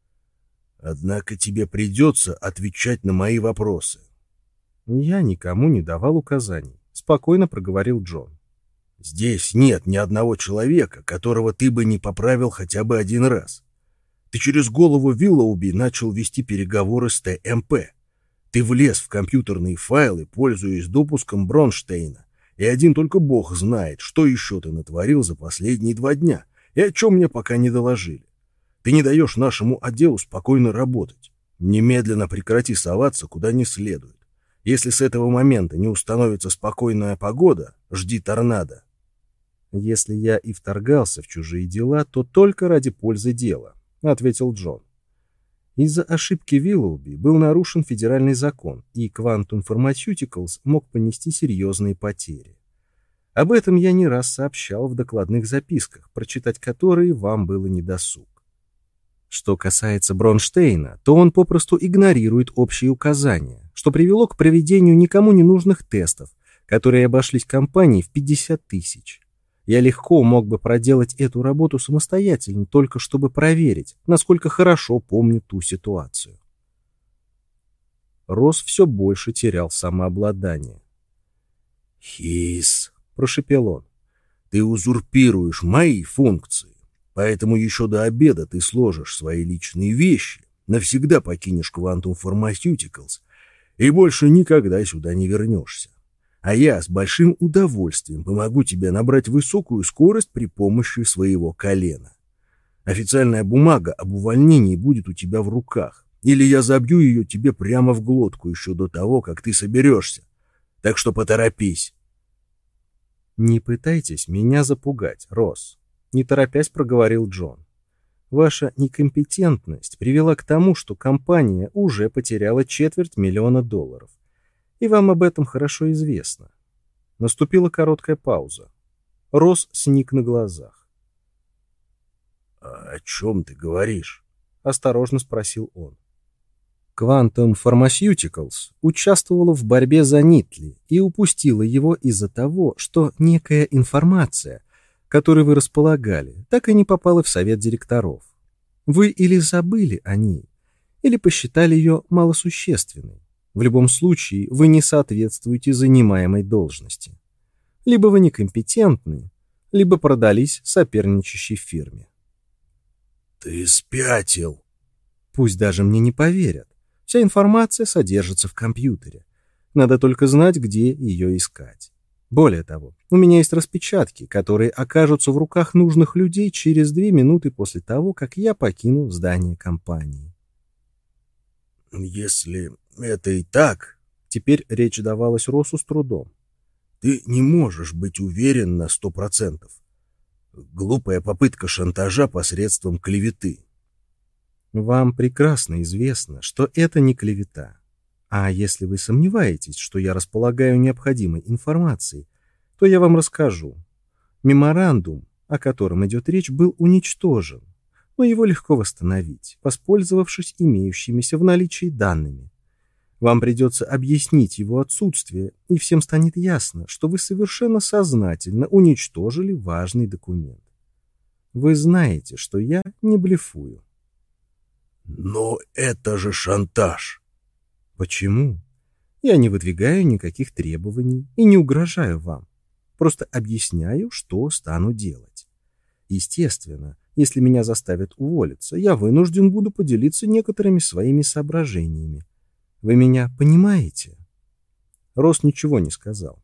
«Однако тебе придется отвечать на мои вопросы». «Я никому не давал указаний», — спокойно проговорил Джон. Здесь нет ни одного человека, которого ты бы не поправил хотя бы один раз. Ты через голову Виллоуби начал вести переговоры с Т М П. Ты влез в компьютерные файлы, пользуясь допуском Бронштейна, и один только Бог знает, что еще ты натворил за последние два дня, и о чем мне пока не доложили. Ты не даешь нашему отделу спокойно работать. Немедленно прекрати соваться куда не следует. Если с этого момента не установится спокойная погода, жди торнадо. Если я и вторгался в чужие дела, то только ради пользы дела, ответил Джон. Из-за ошибки Виллоуби был нарушен федеральный закон, и Quantum Pharmaceuticals мог понести серьезные потери. Об этом я не раз сообщал в докладных записках, прочитать которые вам было недосуг. Что касается Бронштейна, то он попросту игнорирует общие указания, что привело к проведению никому не нужных тестов, которые обошлись компании в пятьдесят тысяч. Я легко мог бы проделать эту работу самостоятельно, только чтобы проверить, насколько хорошо помню ту ситуацию. Росс все больше терял самообладание. «Хис», — прошепел он, — «ты узурпируешь мои функции. Поэтому еще до обеда ты сложишь свои личные вещи, навсегда покинешь Quantum Pharmaceuticals и больше никогда сюда не вернешься. А я с большим удовольствием помогу тебе набрать высокую скорость при помощи своего колена. Официальная бумага об увольнении будет у тебя в руках, или я забью ее тебе прямо в глотку еще до того, как ты соберешься. Так что поторопись». «Не пытайтесь меня запугать, Росс», — не торопясь проговорил Джон. «Ваша некомпетентность привела к тому, что компания уже потеряла четверть миллиона долларов. И вам об этом хорошо известно». Наступила короткая пауза. Росс сник на глазах. «О чем ты говоришь?» — осторожно спросил он. Quantum Pharmaceuticals участвовала в борьбе за Нитли и упустила его из-за того, что некая информация, которой вы располагали, так и не попала в совет директоров. Вы или забыли о ней, или посчитали ее малосущественной. В любом случае, вы не соответствуете занимаемой должности. Либо вы некомпетентны, либо продались соперничающей фирме. «Ты спятил!» Пусть даже мне не поверят. Вся информация содержится в компьютере. Надо только знать, где ее искать. Более того, у меня есть распечатки, которые окажутся в руках нужных людей через две минуты после того, как я покину здание компании. «Если это и так...» Теперь речь давалась Россу с трудом. «Ты не можешь быть уверен на сто процентов. Глупая попытка шантажа посредством клеветы». Вам прекрасно известно, что это не клевета. А если вы сомневаетесь, что я располагаю необходимой информацией, то я вам расскажу. Меморандум, о котором идет речь, был уничтожен, но его легко восстановить, воспользовавшись имеющимися в наличии данными. Вам придется объяснить его отсутствие, и всем станет ясно, что вы совершенно сознательно уничтожили важный документ. Вы знаете, что я не блефую. «Но это же шантаж!» «Почему? Я не выдвигаю никаких требований и не угрожаю вам. Просто объясняю, что стану делать. Естественно, если меня заставят уволиться, я вынужден буду поделиться некоторыми своими соображениями. Вы меня понимаете?» Росс ничего не сказал.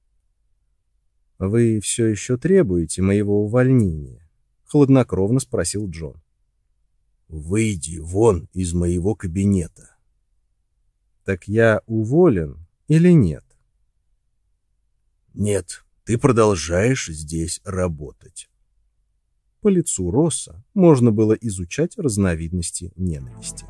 «Вы все еще требуете моего увольнения?» — хладнокровно спросил Джон. «Выйди вон из моего кабинета». «Так я уволен или нет?» «Нет, ты продолжаешь здесь работать». По лицу Росса можно было изучать разновидности ненависти.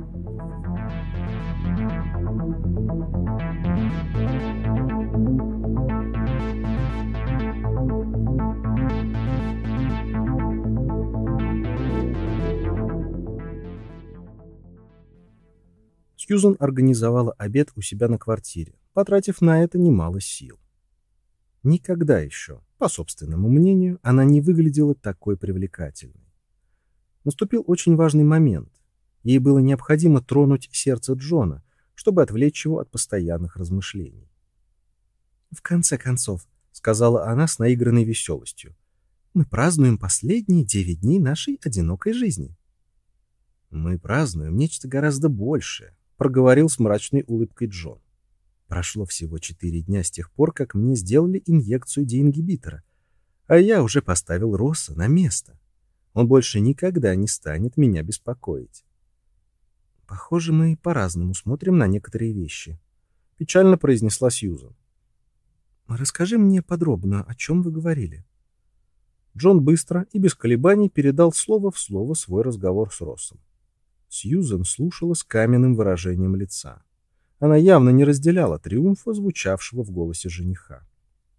Сьюзан организовала обед у себя на квартире, потратив на это немало сил. Никогда еще, по собственному мнению, она не выглядела такой привлекательной. Наступил очень важный момент. Ей было необходимо тронуть сердце Джона, чтобы отвлечь его от постоянных размышлений. «В конце концов, сказала она с наигранной веселостью. «Мы празднуем последние девять дней нашей одинокой жизни». «Мы празднуем нечто гораздо большее», — проговорил с мрачной улыбкой Джон. «Прошло всего четыре дня с тех пор, как мне сделали инъекцию деингибитора, а я уже поставил Росса на место. Он больше никогда не станет меня беспокоить». «Похоже, мы по-разному смотрим на некоторые вещи», — печально произнесла Сьюзан. «Расскажи мне подробно, о чем вы говорили». Джон быстро и без колебаний передал слово в слово свой разговор с Россом. Сьюзан слушала с каменным выражением лица. Она явно не разделяла триумфа, звучавшего в голосе жениха.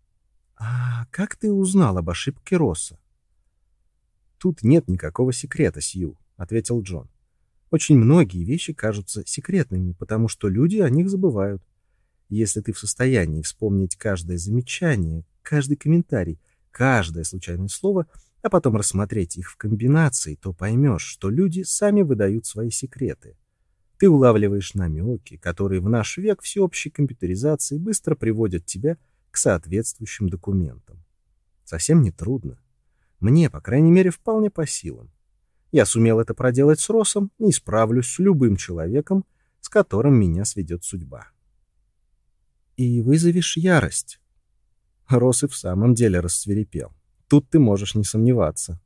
«А как ты узнал об ошибке Росса?» «Тут нет никакого секрета, Сью», — ответил Джон. «Очень многие вещи кажутся секретными, потому что люди о них забывают. Если ты в состоянии вспомнить каждое замечание, каждый комментарий, каждое случайное слово, а потом рассмотреть их в комбинации, то поймешь, что люди сами выдают свои секреты. Ты улавливаешь намеки, которые в наш век всеобщей компьютеризации быстро приводят тебя к соответствующим документам. Совсем не трудно. Мне, по крайней мере, вполне по силам. Я сумел это проделать с Россом и справлюсь с любым человеком, с которым меня сведет судьба. И вызовешь ярость. Росс и в самом деле рассвирепел. Тут ты можешь не сомневаться.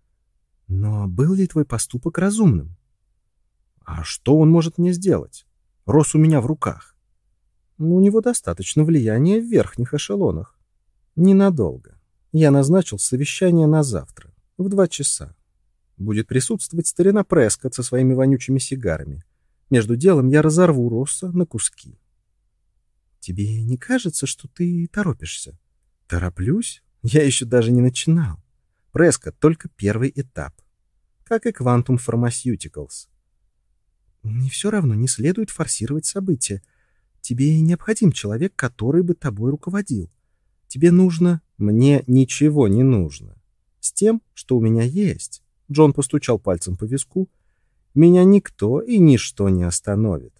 Но был ли твой поступок разумным? А что он может мне сделать? Росс у меня в руках. У него достаточно влияния в верхних эшелонах. Ненадолго. Я назначил совещание на завтра, в два часа. Будет присутствовать старина Прескотт со своими вонючими сигарами. Между делом я разорву Росса на куски. Тебе не кажется, что ты торопишься? Тороплюсь? Я еще даже не начинал. Прескотт — только первый этап. Как и Quantum Pharmaceuticals. Мне все равно не следует форсировать события. Тебе необходим человек, который бы тобой руководил. Тебе нужно... Мне ничего не нужно. С тем, что у меня есть, Джон постучал пальцем по виску, меня никто и ничто не остановит.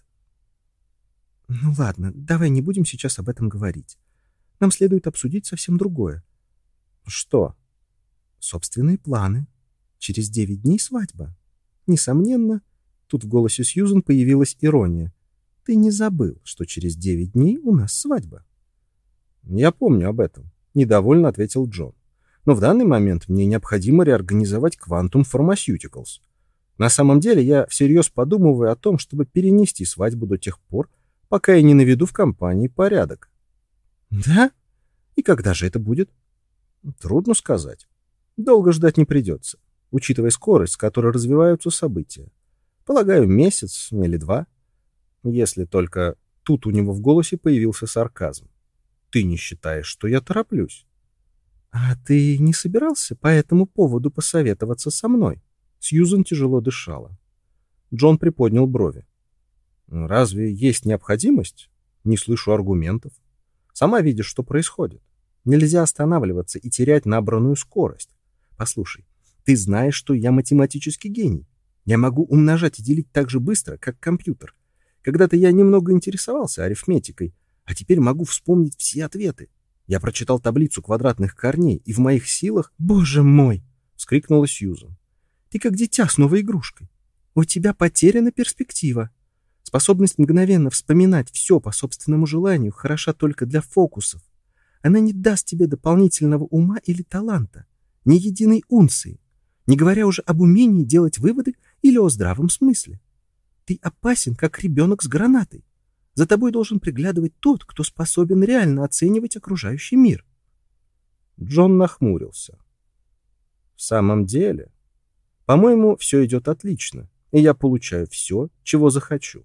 Ну ладно, давай не будем сейчас об этом говорить. Нам следует обсудить совсем другое. Что? Собственные планы. Через девять дней свадьба. Несомненно, тут в голосе Сьюзан появилась ирония. Ты не забыл, что через девять дней у нас свадьба? Я помню об этом, недовольно ответил Джон. Но в данный момент мне необходимо реорганизовать Quantum Pharmaceuticals. На самом деле я всерьез подумываю о том, чтобы перенести свадьбу до тех пор, пока я не наведу в компании порядок. Да? И когда же это будет? Трудно сказать. Долго ждать не придется, учитывая скорость, с которой развиваются события. Полагаю, месяц или два. Если только... Тут у него в голосе появился сарказм. Ты не считаешь, что я тороплюсь? А ты не собирался по этому поводу посоветоваться со мной? Сьюзан тяжело дышала. Джон приподнял брови. Разве есть необходимость? Не слышу аргументов. Сама видишь, что происходит. Нельзя останавливаться и терять набранную скорость. Послушай, ты знаешь, что я математический гений. Я могу умножать и делить так же быстро, как компьютер. Когда-то я немного интересовался арифметикой, а теперь могу вспомнить все ответы. Я прочитал таблицу квадратных корней, и в моих силах... Боже мой! — вскрикнула Сьюзан. Ты как дитя с новой игрушкой. У тебя потеряна перспектива. Способность мгновенно вспоминать все по собственному желанию хороша только для фокусов. Она не даст тебе дополнительного ума или таланта, ни единой унции, не говоря уже об умении делать выводы или о здравом смысле. Ты опасен, как ребенок с гранатой. За тобой должен приглядывать тот, кто способен реально оценивать окружающий мир. Джон нахмурился. В самом деле, по-моему, все идет отлично, и я получаю все, чего захочу.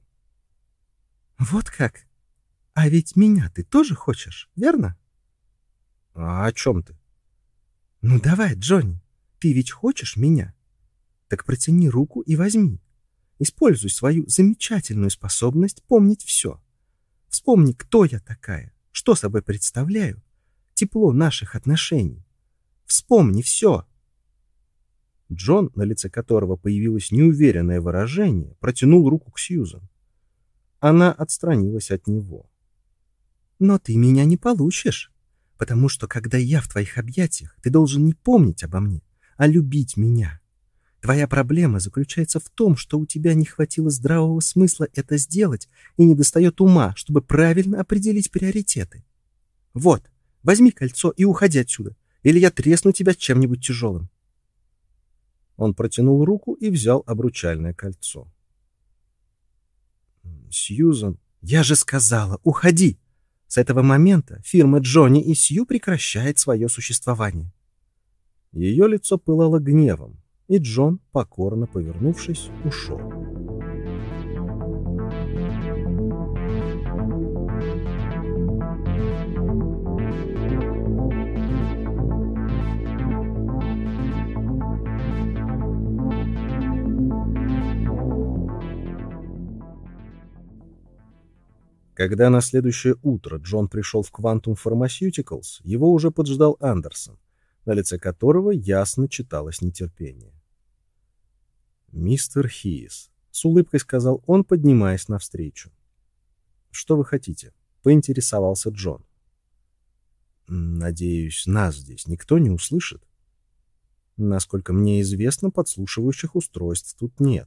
Вот как? А ведь меня ты тоже хочешь, верно? А о чем ты? Ну давай, Джонни, ты ведь хочешь меня? Так протяни руку и возьми. Используй свою замечательную способность помнить все. Вспомни, кто я такая, что собой представляю, тепло наших отношений. Вспомни все. Джон, на лице которого появилось неуверенное выражение, протянул руку к Сьюзан. Она отстранилась от него. «Но ты меня не получишь. Потому что, когда я в твоих объятиях, ты должен не помнить обо мне, а любить меня. Твоя проблема заключается в том, что у тебя не хватило здравого смысла это сделать и недостает ума, чтобы правильно определить приоритеты. Вот, возьми кольцо и уходи отсюда, или я тресну тебя чем-нибудь тяжелым. Он протянул руку и взял обручальное кольцо. Сьюзан, я же сказала, уходи! С этого момента фирма Джонни и Сью прекращает свое существование. Ее лицо пылало гневом, и Джон, покорно повернувшись, ушел. Когда на следующее утро Джон пришел в Quantum Pharmaceuticals, его уже поджидал Андерсон, на лице которого ясно читалось нетерпение. «Мистер Хиес», — с улыбкой сказал он, поднимаясь навстречу. «Что вы хотите?» — поинтересовался Джон. «Надеюсь, нас здесь никто не услышит?» «Насколько мне известно, подслушивающих устройств тут нет.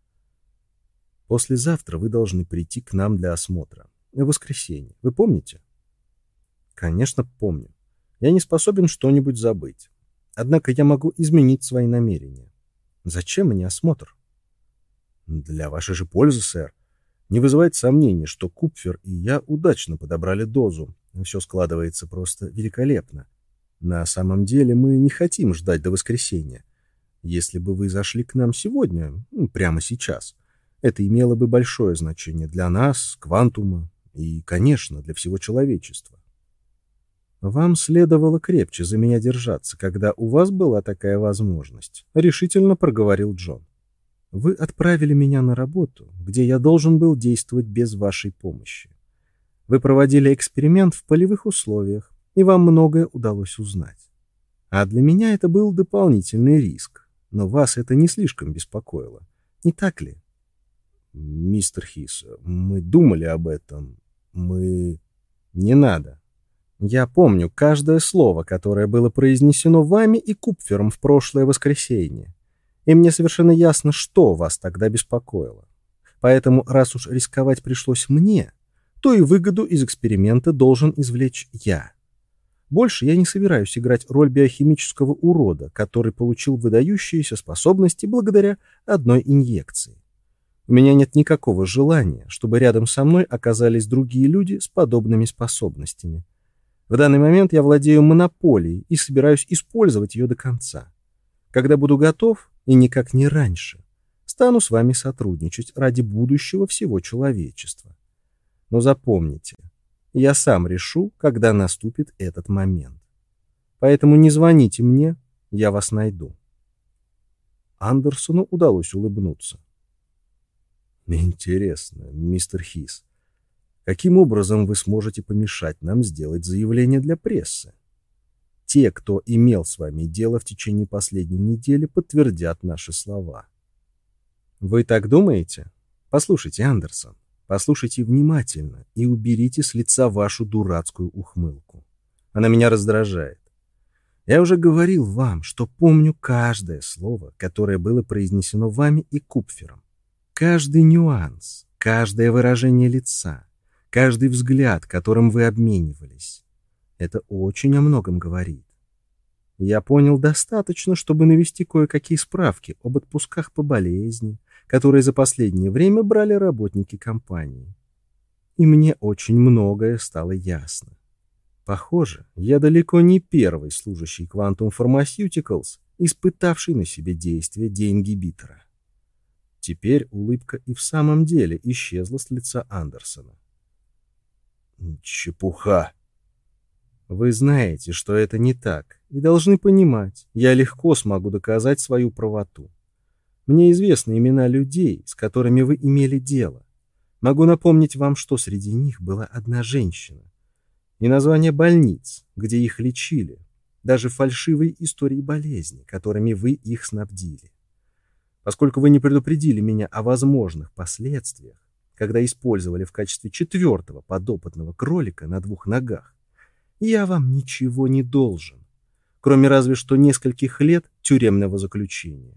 Послезавтра вы должны прийти к нам для осмотра. В воскресенье. Вы помните?» «Конечно, помню. Я не способен что-нибудь забыть. Однако я могу изменить свои намерения. Зачем мне осмотр?» «Для вашей же пользы, сэр. Не вызывает сомнений, что Купфер и я удачно подобрали дозу. Все складывается просто великолепно. На самом деле мы не хотим ждать до воскресенья. Если бы вы зашли к нам сегодня, прямо сейчас, это имело бы большое значение для нас, Квантума и, конечно, для всего человечества. Вам следовало крепче за меня держаться, когда у вас была такая возможность, решительно проговорил Джон. Вы отправили меня на работу, где я должен был действовать без вашей помощи. Вы проводили эксперимент в полевых условиях, и вам многое удалось узнать. А для меня это был дополнительный риск, но вас это не слишком беспокоило, не так ли? Мистер Хис, мы думали об этом. Мы... Не надо. Я помню каждое слово, которое было произнесено вами и Купфером в прошлое воскресенье. И мне совершенно ясно, что вас тогда беспокоило. Поэтому, раз уж рисковать пришлось мне, то и выгоду из эксперимента должен извлечь я. Больше я не собираюсь играть роль биохимического урода, который получил выдающиеся способности благодаря одной инъекции. У меня нет никакого желания, чтобы рядом со мной оказались другие люди с подобными способностями. В данный момент я владею монополией и собираюсь использовать ее до конца. Когда буду готов, и никак не раньше, стану с вами сотрудничать ради будущего всего человечества. Но запомните, я сам решу, когда наступит этот момент. Поэтому не звоните мне, я вас найду. Андерсону удалось улыбнуться. Интересно, мистер Хис, каким образом вы сможете помешать нам сделать заявление для прессы? Те, кто имел с вами дело в течение последней недели, подтвердят наши слова. Вы так думаете? Послушайте, Андерсон, послушайте внимательно и уберите с лица вашу дурацкую ухмылку. Она меня раздражает. Я уже говорил вам, что помню каждое слово, которое было произнесено вами и Купфером. Каждый нюанс, каждое выражение лица, каждый взгляд, которым вы обменивались. Это очень о многом говорит. Я понял достаточно, чтобы навести кое-какие справки об отпусках по болезни, которые за последнее время брали работники компании. И мне очень многое стало ясно. Похоже, я далеко не первый служащий Quantum Pharmaceuticals, испытавший на себе действие деингибитора. Теперь улыбка и в самом деле исчезла с лица Андерсона. Чепуха. Вы знаете, что это не так, и должны понимать, я легко смогу доказать свою правоту. Мне известны имена людей, с которыми вы имели дело. Могу напомнить вам, что среди них была одна женщина. И названия больниц, где их лечили, даже фальшивые истории болезни, которыми вы их снабдили. Поскольку вы не предупредили меня о возможных последствиях, когда использовали в качестве четвертого подопытного кролика на двух ногах, Я вам ничего не должен, кроме разве что нескольких лет тюремного заключения.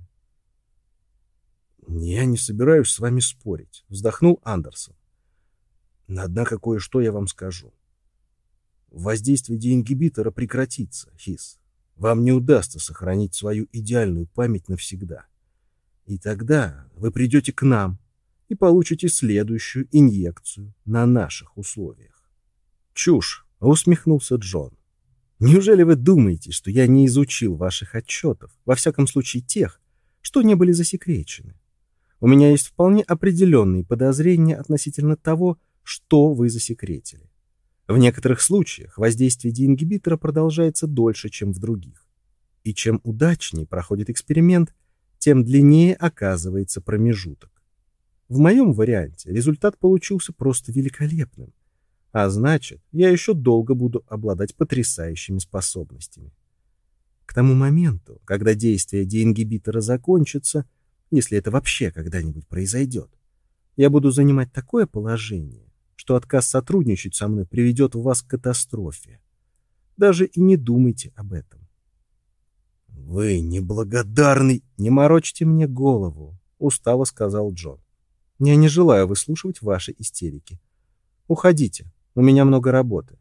«Я не собираюсь с вами спорить», — вздохнул Андерсон. «Однако кое-что я вам скажу. Воздействие деингибитора прекратится, Хис. Вам не удастся сохранить свою идеальную память навсегда. И тогда вы придете к нам и получите следующую инъекцию на наших условиях». «Чушь!» — усмехнулся Джон. «Неужели вы думаете, что я не изучил ваших отчетов, во всяком случае тех, что не были засекречены? У меня есть вполне определенные подозрения относительно того, что вы засекретили. В некоторых случаях воздействие деингибитора продолжается дольше, чем в других. И чем удачнее проходит эксперимент, тем длиннее оказывается промежуток. В моем варианте результат получился просто великолепным, а значит, я еще долго буду обладать потрясающими способностями. К тому моменту, когда действие деингибитора закончится, если это вообще когда-нибудь произойдет, я буду занимать такое положение, что отказ сотрудничать со мной приведет вас к катастрофе. Даже и не думайте об этом. «Вы неблагодарный!» «Не морочьте мне голову», — устало сказал Джон. «Я не желаю выслушивать ваши истерики. Уходите, у меня много работы».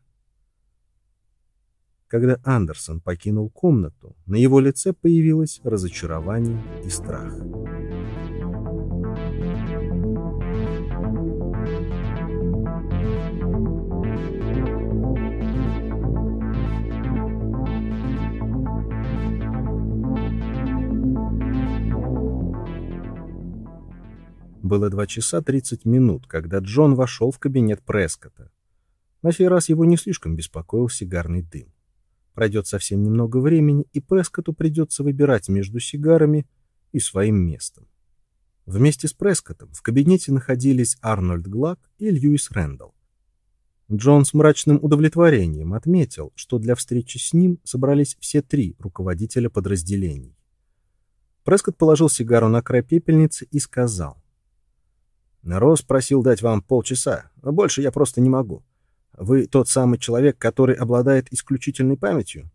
Когда Андерсон покинул комнату, на его лице появилось разочарование и страх. Было два часа тридцать минут, когда Джон вошел в кабинет Прескотта. На сей раз его не слишком беспокоил сигарный дым. Пройдет совсем немного времени, и Прескотту придется выбирать между сигарами и своим местом. Вместе с Прескоттом в кабинете находились Арнольд Глак и Льюис Рэндалл. Джон с мрачным удовлетворением отметил, что для встречи с ним собрались все три руководителя подразделений. Прескотт положил сигару на край пепельницы и сказал: «Росс просил дать вам полчаса, но больше я просто не могу. Вы тот самый человек, который обладает исключительной памятью?»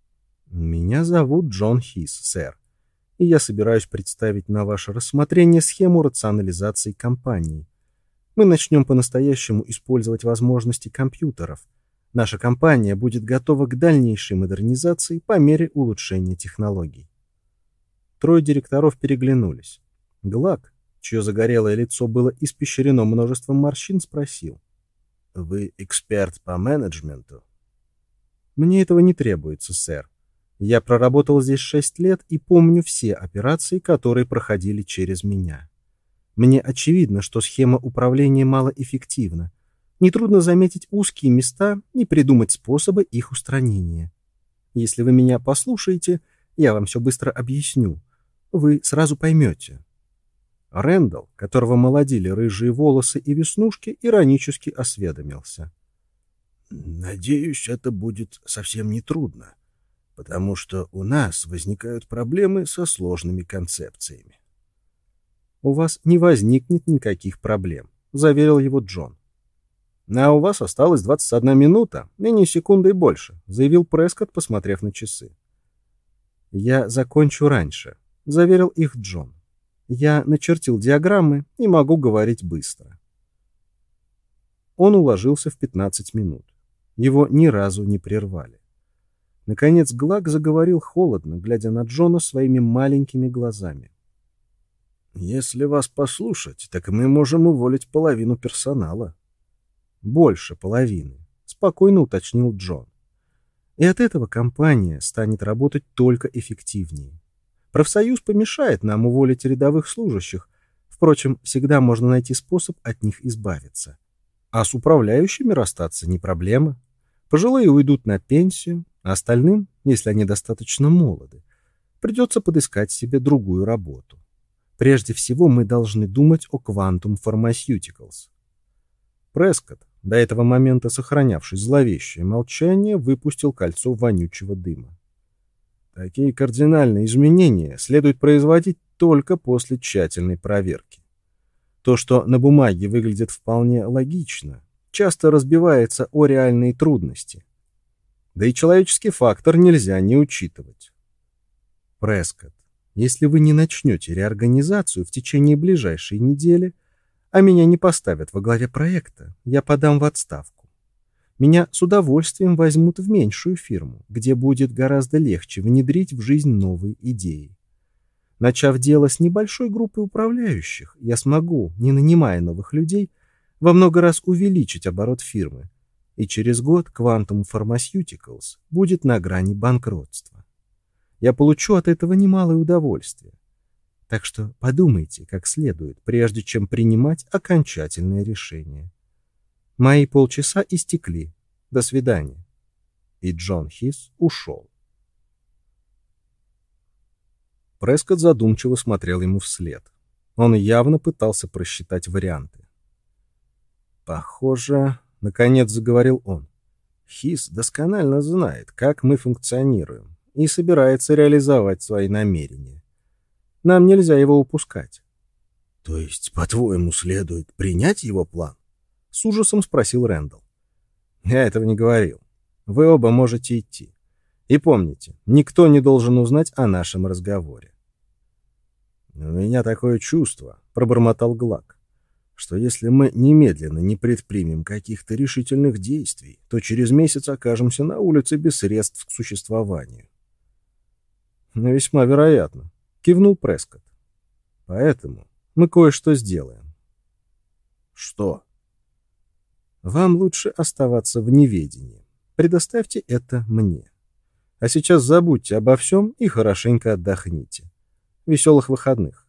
«Меня зовут Джон Хис, сэр, и я собираюсь представить на ваше рассмотрение схему рационализации компании. Мы начнем по-настоящему использовать возможности компьютеров. Наша компания будет готова к дальнейшей модернизации по мере улучшения технологий». Трое директоров переглянулись. Глак, чье загорелое лицо было испещрено множеством морщин, спросил: «Вы эксперт по менеджменту?» «Мне этого не требуется, сэр. Я проработал здесь шесть лет и помню все операции, которые проходили через меня. Мне очевидно, что схема управления малоэффективна. Нетрудно заметить узкие места и придумать способы их устранения. Если вы меня послушаете, я вам все быстро объясню. Вы сразу поймете». Рэндалл, которого молодили рыжие волосы и веснушки, иронически осведомился: «Надеюсь, это будет совсем не трудно, потому что у нас возникают проблемы со сложными концепциями». «У вас не возникнет никаких проблем», — заверил его Джон. «А у вас осталось двадцать одна минута, и ни секунды больше», — заявил Прескотт, посмотрев на часы. «Я закончу раньше», — заверил их Джон. «Я начертил диаграммы и могу говорить быстро». Он уложился в пятнадцать минут. Его ни разу не прервали. Наконец Глак заговорил холодно, глядя на Джона своими маленькими глазами. «Если вас послушать, так мы можем уволить половину персонала». «Больше половины», — спокойно уточнил Джон. «И от этого компания станет работать только эффективнее. Профсоюз помешает нам уволить рядовых служащих. Впрочем, всегда можно найти способ от них избавиться. А с управляющими расстаться не проблема. Пожилые уйдут на пенсию, а остальным, если они достаточно молоды, придется подыскать себе другую работу. Прежде всего мы должны думать о Quantum Pharmaceuticals». Прескотт, до этого момента сохранявший зловещее молчание, выпустил кольцо вонючего дыма. «Такие кардинальные изменения следует производить только после тщательной проверки. То, что на бумаге выглядит вполне логично, часто разбивается о реальные трудности. Да и человеческий фактор нельзя не учитывать. Прескотт, если вы не начнете реорганизацию в течение ближайшей недели, а меня не поставят во главе проекта, я подам в отставку. Меня с удовольствием возьмут в меньшую фирму, где будет гораздо легче внедрить в жизнь новые идеи. Начав дело с небольшой группой управляющих, я смогу, не нанимая новых людей, во много раз увеличить оборот фирмы, и через год Quantum Pharmaceuticals будет на грани банкротства. Я получу от этого немалое удовольствие. Так что подумайте как следует, прежде чем принимать окончательное решение. Мои полчаса истекли. До свидания. И Джон Хисс ушел. Прескотт задумчиво смотрел ему вслед. Он явно пытался просчитать варианты. «Похоже, — наконец заговорил он, — Хисс досконально знает, как мы функционируем, и собирается реализовать свои намерения. Нам нельзя его упускать». «То есть, по-твоему, следует принять его план?» — с ужасом спросил Рэндалл. «Я этого не говорил. Вы оба можете идти. И помните, никто не должен узнать о нашем разговоре». «У меня такое чувство, — пробормотал Глак, — что если мы немедленно не предпримем каких-то решительных действий, то через месяц окажемся на улице без средств к существованию». «Но весьма вероятно», — кивнул Прескотт. «Поэтому мы кое-что сделаем». «Что?» «Вам лучше оставаться в неведении. Предоставьте это мне. А сейчас забудьте обо всем и хорошенько отдохните. Веселых выходных».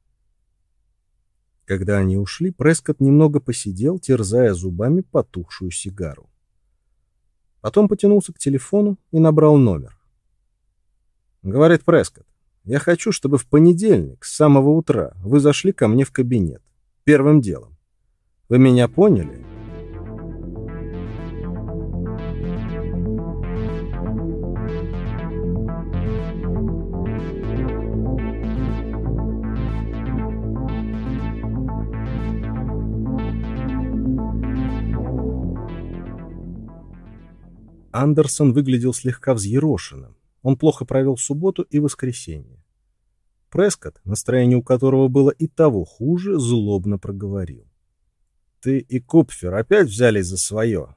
Когда они ушли, Прескотт немного посидел, терзая зубами потухшую сигару. Потом потянулся к телефону и набрал номер. Говорит Прескотт: «Я хочу, чтобы в понедельник с самого утра вы зашли ко мне в кабинет. Первым делом. Вы меня поняли?» Андерсон выглядел слегка взъерошенным. Он плохо провел субботу и воскресенье. Прескотт, настроение у которого было и того хуже, злобно проговорил: «Ты и Купфер опять взялись за свое?»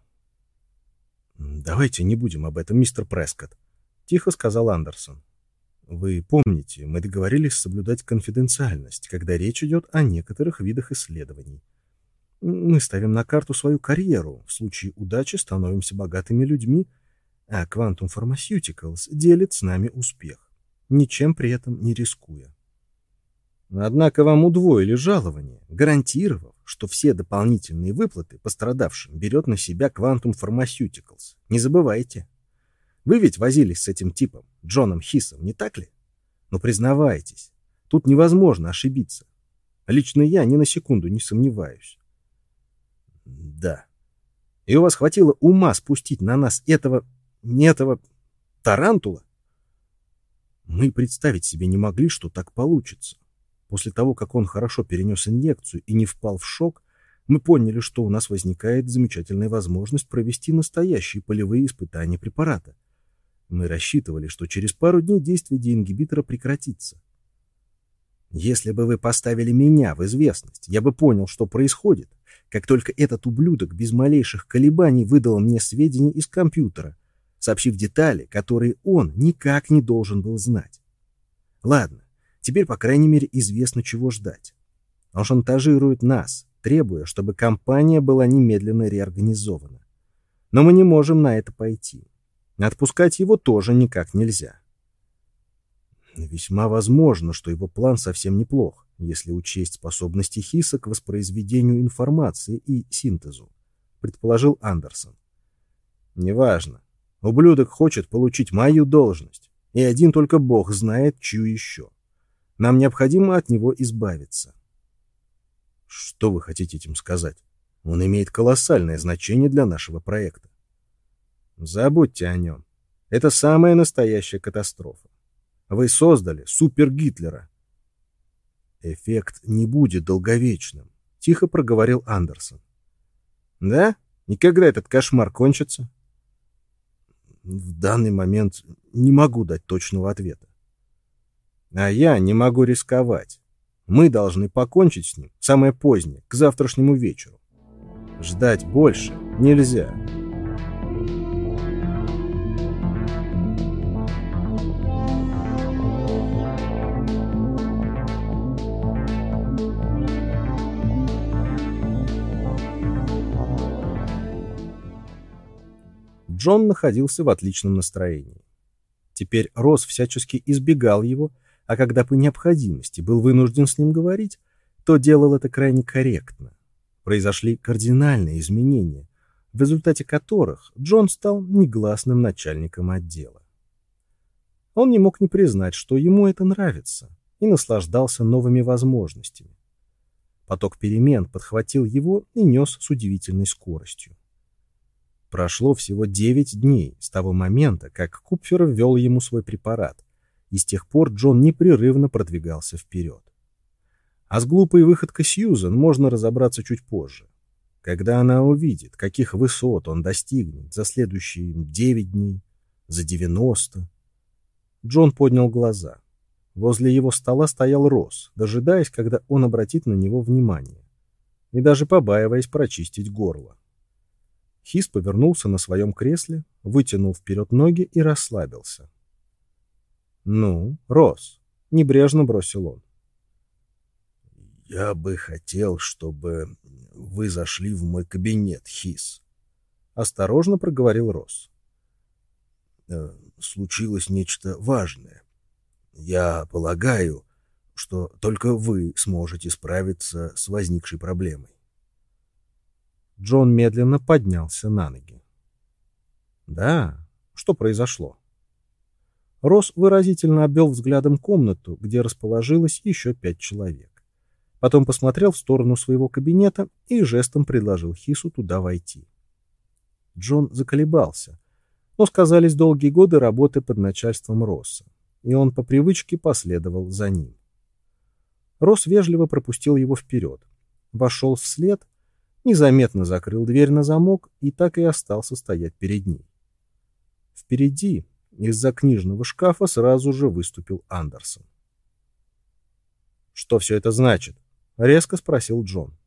«Давайте не будем об этом, мистер Прескотт», — тихо сказал Андерсон. «Вы помните, мы договорились соблюдать конфиденциальность, когда речь идет о некоторых видах исследований. Мы ставим на карту свою карьеру, в случае удачи становимся богатыми людьми, а Quantum Pharmaceuticals делит с нами успех, ничем при этом не рискуя. Однако вам удвоили жалование, гарантировав, что все дополнительные выплаты пострадавшим берет на себя Quantum Pharmaceuticals. Не забывайте. Вы ведь возились с этим типом, Джоном Хиссом, не так ли? Но признавайтесь, тут невозможно ошибиться. Лично я ни на секунду не сомневаюсь». «Да. И у вас хватило ума спустить на нас этого... не этого... тарантула?» «Мы представить себе не могли, что так получится. После того, как он хорошо перенес инъекцию и не впал в шок, мы поняли, что у нас возникает замечательная возможность провести настоящие полевые испытания препарата. Мы рассчитывали, что через пару дней действие деингибитора прекратится. Если бы вы поставили меня в известность, я бы понял, что происходит, как только этот ублюдок без малейших колебаний выдал мне сведения из компьютера, сообщив детали, которые он никак не должен был знать. Ладно, теперь, по крайней мере, известно, чего ждать. Он шантажирует нас, требуя, чтобы компания была немедленно реорганизована. Но мы не можем на это пойти. Отпускать его тоже никак нельзя. Весьма возможно, что его план совсем неплох, если учесть способности Хисса к воспроизведению информации и синтезу, предположил Андерсон. Неважно. Ублюдок хочет получить мою должность, и один только Бог знает, чью еще. Нам необходимо от него избавиться. Что вы хотите этим сказать? Он имеет колоссальное значение для нашего проекта. Забудьте о нем. Это самая настоящая катастрофа. Вы создали супер-Гитлера. Эффект не будет долговечным, тихо проговорил Андерсон. Да? И когда этот кошмар кончится? в данный момент не могу дать точного ответа. А я не могу рисковать. Мы должны покончить с ним самое позднее, к завтрашнему вечеру. Ждать больше нельзя. Джон находился в отличном настроении. Теперь Росс всячески избегал его, а когда по необходимости был вынужден с ним говорить, то делал это крайне корректно. Произошли кардинальные изменения, в результате которых Джон стал негласным начальником отдела. Он не мог не признать, что ему это нравится, и наслаждался новыми возможностями. Поток перемен подхватил его и нес с удивительной скоростью. Прошло всего девять дней с того момента, как Купфер ввел ему свой препарат, и с тех пор Джон непрерывно продвигался вперед. А с глупой выходкой Сьюзен можно разобраться чуть позже, когда она увидит, каких высот он достигнет за следующие девять дней, за девяносто. Джон поднял глаза. Возле его стола стоял Росс, дожидаясь, когда он обратит на него внимание, и даже побаиваясь прочистить горло. Хис повернулся на своем кресле, вытянул вперед ноги и расслабился. «Ну, Росс», — небрежно бросил он. «Я бы хотел, чтобы вы зашли в мой кабинет, Хис», — осторожно проговорил Росс. «Случилось нечто важное. Я полагаю, что только вы сможете справиться с возникшей проблемой». Джон медленно поднялся на ноги. «Да, что произошло?» Росс выразительно обвел взглядом комнату, где расположилось еще пять человек. Потом посмотрел в сторону своего кабинета и жестом предложил Хису туда войти. Джон заколебался, но сказались долгие годы работы под начальством Росса, и он по привычке последовал за ним. Росс вежливо пропустил его вперед, вошел вслед, незаметно закрыл дверь на замок и так и остался стоять перед ней. Впереди, из-за книжного шкафа, сразу же выступил Андерсон. «Что все это значит?» — резко спросил Джон.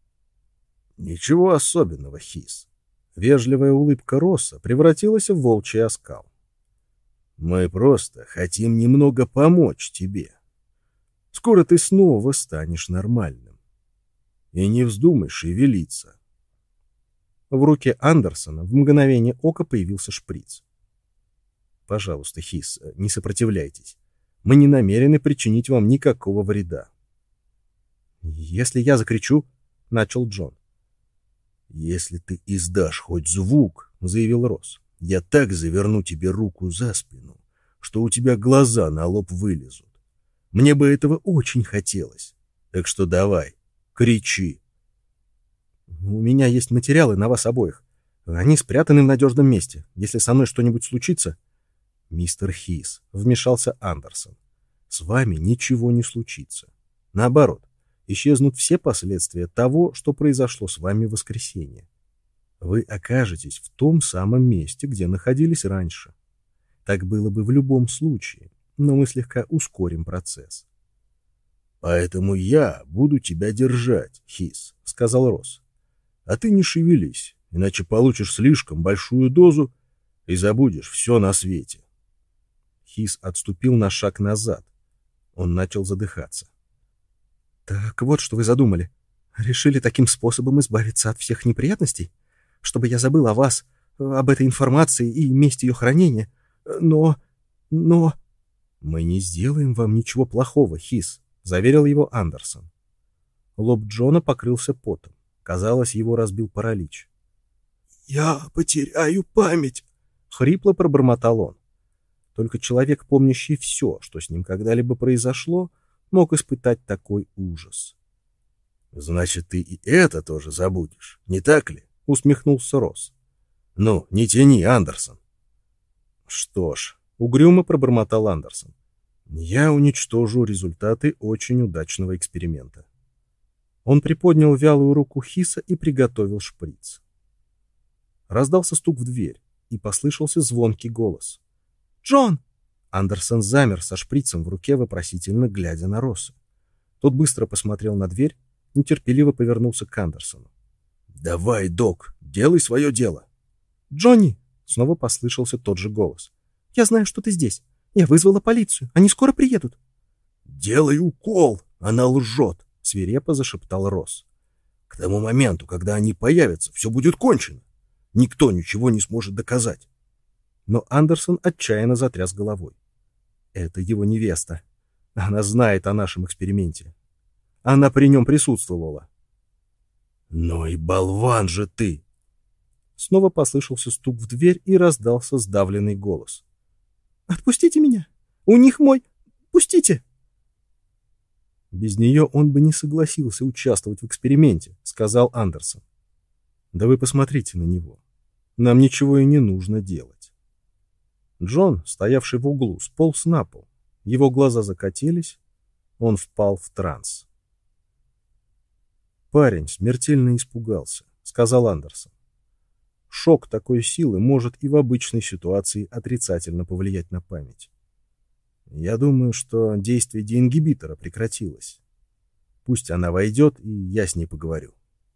«Ничего особенного, Хис». Вежливая улыбка Росса превратилась в волчий оскал. «Мы просто хотим немного помочь тебе. Скоро ты снова станешь нормальным. И не вздумай шевелиться». В руке Андерсона в мгновение ока появился шприц. «Пожалуйста, Хис, не сопротивляйтесь. Мы не намерены причинить вам никакого вреда». «Если я закричу...» — начал Джон. «Если ты издашь хоть звук, — заявил Росс, — я так заверну тебе руку за спину, что у тебя глаза на лоб вылезут. Мне бы этого очень хотелось. Так что давай, кричи». «У меня есть материалы на вас обоих. Они спрятаны в надежном месте. Если со мной что-нибудь случится...» «Мистер Хис», — вмешался Андерсон, — «с вами ничего не случится. Наоборот, исчезнут все последствия того, что произошло с вами в воскресенье. Вы окажетесь в том самом месте, где находились раньше. Так было бы в любом случае, но мы слегка ускорим процесс». «Поэтому я буду тебя держать, Хис», — сказал Росс. «А ты не шевелись, иначе получишь слишком большую дозу и забудешь все на свете». Хис отступил на шаг назад. Он начал задыхаться. «Так вот, что вы задумали. Решили таким способом избавиться от всех неприятностей? Чтобы я забыл о вас, об этой информации и месте ее хранения? Но... но...» «Мы не сделаем вам ничего плохого, Хис», — заверил его Андерсон. Лоб Джона покрылся потом. Казалось, его разбил паралич. «Я потеряю память», — хрипло пробормотал он. Только человек, помнящий все, что с ним когда-либо произошло, мог испытать такой ужас. «Значит, ты и это тоже забудешь, не так ли?» — усмехнулся Росс. «Ну, не тяни, Андерсон». «Что ж», — угрюмо пробормотал Андерсон, — «я уничтожу результаты очень удачного эксперимента». Он приподнял вялую руку Хиса и приготовил шприц. Раздался стук в дверь, и послышался звонкий голос. «Джон!» Андерсон замер со шприцем в руке, вопросительно глядя на Росса. Тот быстро посмотрел на дверь, нетерпеливо повернулся к Андерсону. «Давай, док, делай свое дело!» «Джонни!» — снова послышался тот же голос. «Я знаю, что ты здесь. Я вызвала полицию. Они скоро приедут». «Делай укол! Она лжет!» — свирепо зашептал Росс. «К тому моменту, когда они появятся, все будет кончено. Никто ничего не сможет доказать». Но Андерсон отчаянно затряс головой. Это его невеста. Она знает о нашем эксперименте. Она при нем присутствовала. «Ну и болван же ты!» Снова послышался стук в дверь и раздался сдавленный голос. «Отпустите меня! У них мой... Пустите!» «Без нее он бы не согласился участвовать в эксперименте», — сказал Андерсон. «Да вы посмотрите на него. Нам ничего и не нужно делать». Джон, стоявший в углу, сполз на пол. Его глаза закатились. Он впал в транс. «Парень смертельно испугался», — сказал Андерсон. «Шок такой силы может и в обычной ситуации отрицательно повлиять на память. Я думаю, что действие деингибитора прекратилось. Пусть она войдет, и я с ней поговорю».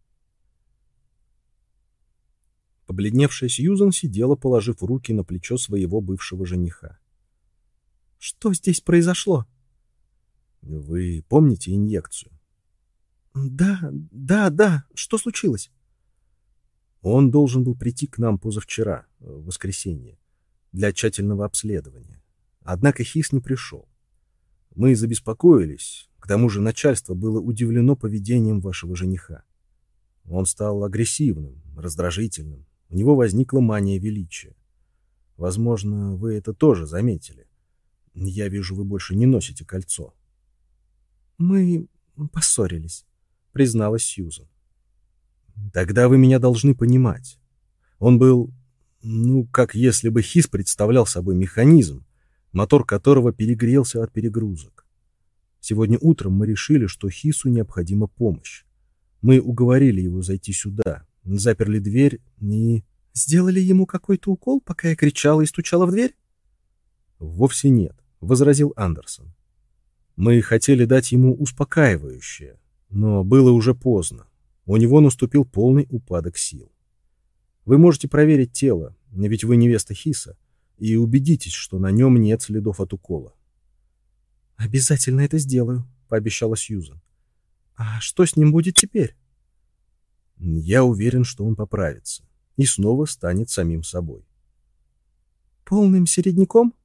Побледневшая Сьюзан сидела, положив руки на плечо своего бывшего жениха. «Что здесь произошло?» «Вы помните инъекцию?» «Да, да, да. Что случилось?» «Он должен был прийти к нам позавчера, в воскресенье, для тщательного обследования. Однако Хис не пришел. Мы забеспокоились, к тому же начальство было удивлено поведением вашего жениха. Он стал агрессивным, раздражительным. У него возникла мания величия. Возможно, вы это тоже заметили. Я вижу, вы больше не носите кольцо». «Мы поссорились», — призналась Сьюзан. «Тогда вы меня должны понимать. Он был, ну, как если бы Хис представлял собой механизм, мотор которого перегрелся от перегрузок. Сегодня утром мы решили, что Хису необходима помощь. Мы уговорили его зайти сюда, заперли дверь и...» «Сделали ему какой-то укол, пока я кричала и стучала в дверь?» «Вовсе нет», — возразил Андерсон. «Мы хотели дать ему успокаивающее, но было уже поздно. У него наступил полный упадок сил. Вы можете проверить тело, ведь вы невеста Хиса, и убедитесь, что на нем нет следов от укола». «Обязательно это сделаю», — пообещала Сьюзан. «А что с ним будет теперь?» «Я уверен, что он поправится и снова станет самим собой». «Полным середняком?»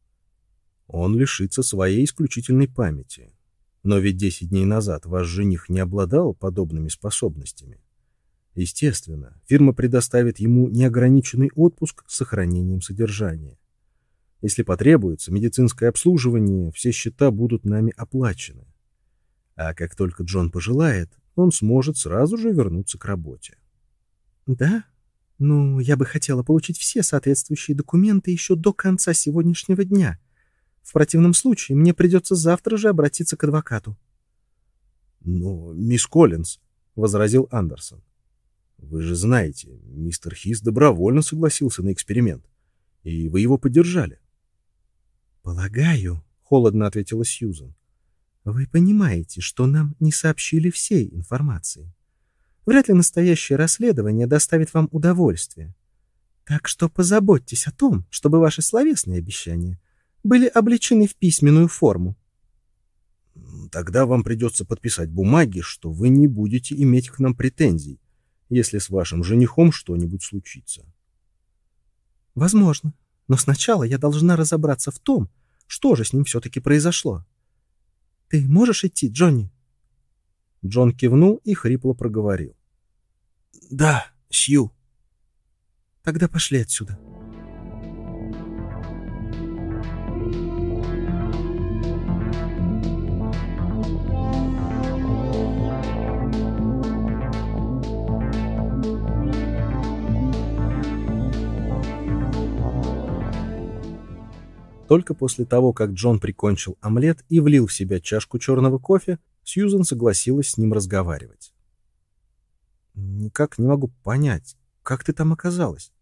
«Он лишится своей исключительной памяти. Но ведь десять дней назад ваш жених не обладал подобными способностями. Естественно, фирма предоставит ему неограниченный отпуск с сохранением содержания. Если потребуется медицинское обслуживание, все счета будут нами оплачены. А как только Джон пожелает, он сможет сразу же вернуться к работе». «Да? Ну, я бы хотела получить все соответствующие документы еще до конца сегодняшнего дня. В противном случае мне придется завтра же обратиться к адвокату». «Но, мисс Коллинз», — возразил Андерсон, — «вы же знаете, мистер Хис добровольно согласился на эксперимент, и вы его поддержали». «Полагаю», — холодно ответила Сьюзан, — «вы понимаете, что нам не сообщили всей информации. Вряд ли настоящее расследование доставит вам удовольствие. Так что позаботьтесь о том, чтобы ваши словесные обещания были облечены в письменную форму». «Тогда вам придется подписать бумаги, что вы не будете иметь к нам претензий, если с вашим женихом что-нибудь случится». «Возможно, но сначала я должна разобраться в том, что же с ним все-таки произошло. Ты можешь идти, Джонни?» Джон кивнул и хрипло проговорил: «Да, Сью». «Тогда пошли отсюда». Только после того, как Джон прикончил омлет и влил в себя чашку черного кофе, Сьюзан согласилась с ним разговаривать. «Никак не могу понять, как ты там оказалась?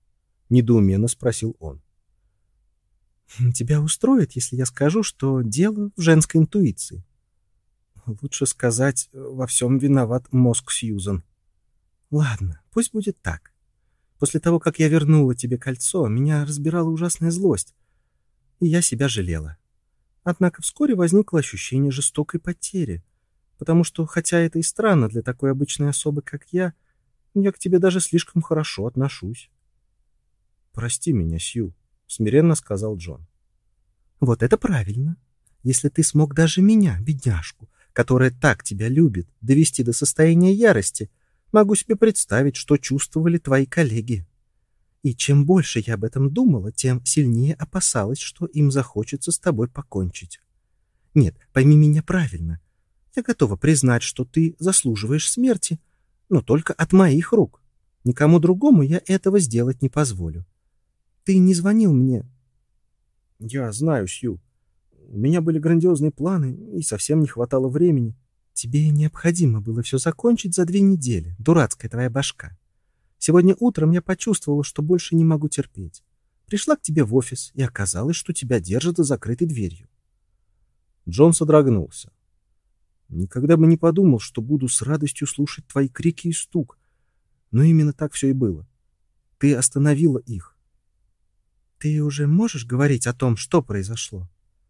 — недоуменно спросил он. «Тебя устроит, если я скажу, что дело в женской интуиции?» «Лучше сказать, во всем виноват мозг Сьюзан». «Ладно, пусть будет так. После того, как я вернула тебе кольцо, меня разбирала ужасная злость, и я себя жалела. Однако вскоре возникло ощущение жестокой потери, потому что, хотя это и странно для такой обычной особы, как я, я к тебе даже слишком хорошо отношусь». «Прости меня, Сью», — смиренно сказал Джон. «Вот это правильно. Если ты смог даже меня, бедняжку, которая так тебя любит, довести до состояния ярости, могу себе представить, что чувствовали твои коллеги. И чем больше я об этом думала, тем сильнее опасалась, что им захочется с тобой покончить. Нет, пойми меня правильно. Я готова признать, что ты заслуживаешь смерти, но только от моих рук. Никому другому я этого сделать не позволю. Ты не звонил мне». «Я знаю, Сью. У меня были грандиозные планы, и совсем не хватало времени». «Тебе необходимо было все закончить за две недели, дурацкая твоя башка. Сегодня утром я почувствовала, что больше не могу терпеть. Пришла к тебе в офис, и оказалось, что тебя держат за закрытой дверью». Джон содрогнулся. «Никогда бы не подумал, что буду с радостью слушать твои крики и стук. Но именно так все и было. Ты остановила их». «Ты уже можешь говорить о том, что произошло?»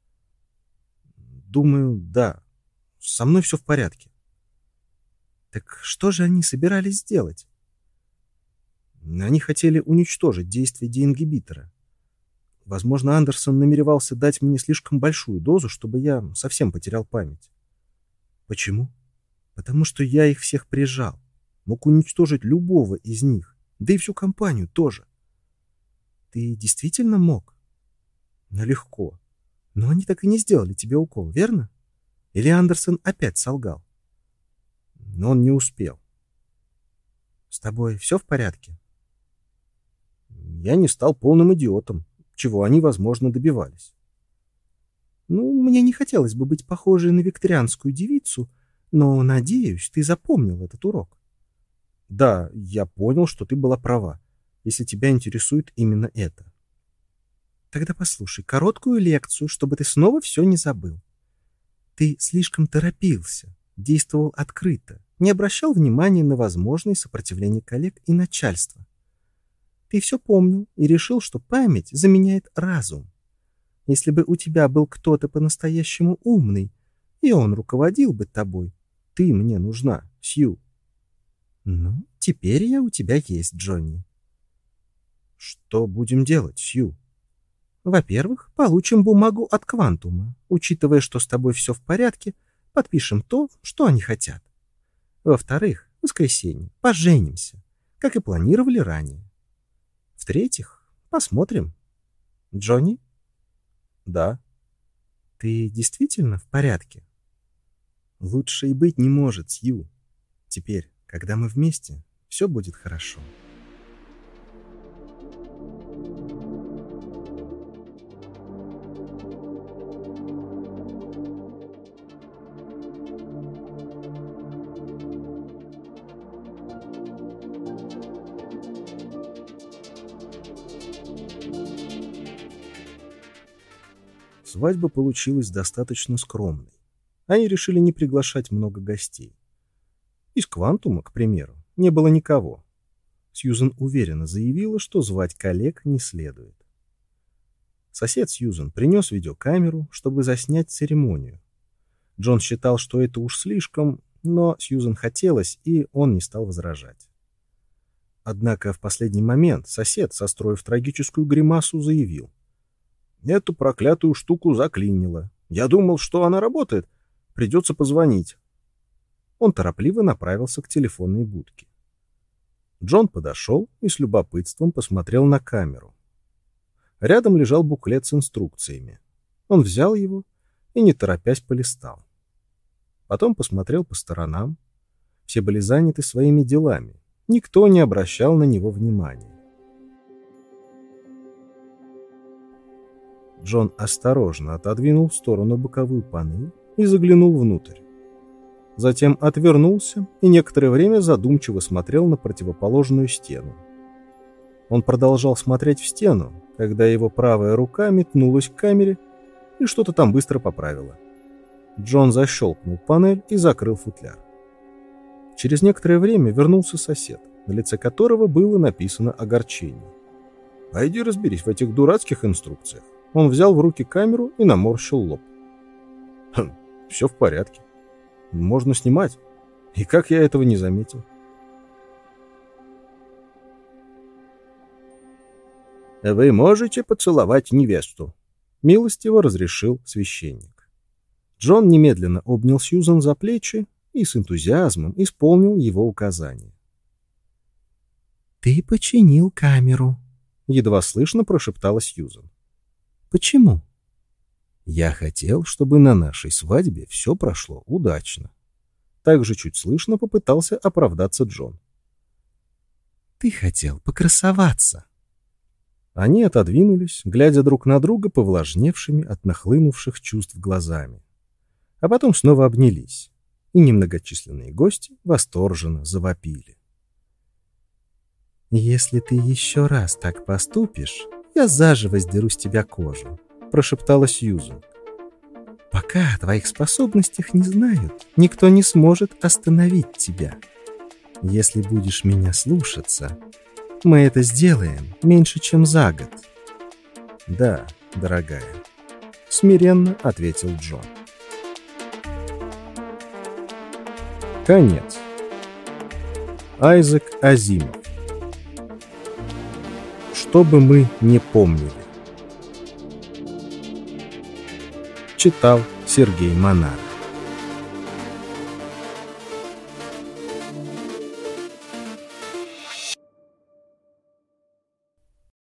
«Думаю, да. Со мной все в порядке». «Так что же они собирались сделать?» «Они хотели уничтожить действие деингибитора. Возможно, Андерсон намеревался дать мне слишком большую дозу, чтобы я совсем потерял память». «Почему?» «Потому что я их всех прижал. Мог уничтожить любого из них, да и всю компанию тоже». «Ты действительно мог?» «Легко. Но они так и не сделали тебе укол, верно? Или Андерсон опять солгал?» Но он не успел. «С тобой все в порядке?» Я не стал полным идиотом, чего они, возможно, добивались. «Ну, мне не хотелось бы быть похожей на викторианскую девицу, но, надеюсь, ты запомнил этот урок». «Да, я понял, что ты была права, если тебя интересует именно это». «Тогда послушай короткую лекцию, чтобы ты снова все не забыл. Ты слишком торопился, действовал открыто, не обращал внимания на возможное сопротивление коллег и начальства. Ты все помнил и решил, что память заменяет разум. Если бы у тебя был кто-то по-настоящему умный, и он руководил бы тобой, ты мне нужна, Сью». «Ну, теперь я у тебя есть, Джонни». «Что будем делать, Сью?» «Во-первых, получим бумагу от Квантума. Учитывая, что с тобой все в порядке, подпишем то, что они хотят. Во-вторых, в воскресенье поженимся, как и планировали ранее. В-третьих, посмотрим. Джонни?» «Да». «Ты действительно в порядке?» «Лучше и быть не может, Сью. Теперь, когда мы вместе, все будет хорошо». Свадьба получилась достаточно скромной. Они решили не приглашать много гостей. Из Квантума, к примеру, не было никого. Сьюзен уверенно заявила, что звать коллег не следует. Сосед Сьюзен принес видеокамеру, чтобы заснять церемонию. Джон считал, что это уж слишком, но Сьюзен хотелось, и он не стал возражать. Однако в последний момент сосед, состроив трагическую гримасу, заявил: «Эту проклятую штуку заклинило. Я думал, что она работает. Придется позвонить». Он торопливо направился к телефонной будке. Джон подошел и с любопытством посмотрел на камеру. Рядом лежал буклет с инструкциями. Он взял его и, не торопясь, полистал. Потом посмотрел по сторонам. Все были заняты своими делами. Никто не обращал на него внимания. Джон осторожно отодвинул в сторону боковую панель и заглянул внутрь. Затем отвернулся и некоторое время задумчиво смотрел на противоположную стену. Он продолжал смотреть в стену, когда его правая рука метнулась к камере и что-то там быстро поправила. Джон защелкнул панель и закрыл футляр. Через некоторое время вернулся сосед, на лице которого было написано огорчение. «Пойди разберись в этих дурацких инструкциях». Он взял в руки камеру и наморщил лоб. Хм, все в порядке. Можно снимать. И как я этого не заметил? «Вы можете поцеловать невесту», — милостиво разрешил священник. Джон немедленно обнял Сьюзан за плечи и с энтузиазмом исполнил его указания. «Ты починил камеру», — едва слышно прошептала Сьюзан. «Почему?» «Я хотел, чтобы на нашей свадьбе все прошло удачно». Также чуть слышно попытался оправдаться Джон. «Ты хотел покрасоваться». Они отодвинулись, глядя друг на друга повлажневшими от нахлынувших чувств глазами. А потом снова обнялись, и немногочисленные гости восторженно завопили. «Если ты еще раз так поступишь, я заживо сдеру с тебя кожу», — прошептала Сьюзан. «Пока о твоих способностях не знают, никто не сможет остановить тебя. Если будешь меня слушаться, мы это сделаем меньше, чем за год». «Да, дорогая», — смиренно ответил Джон. Конец. Айзек Азимов. Что бы мы не помнили. Читал Сергей Монара.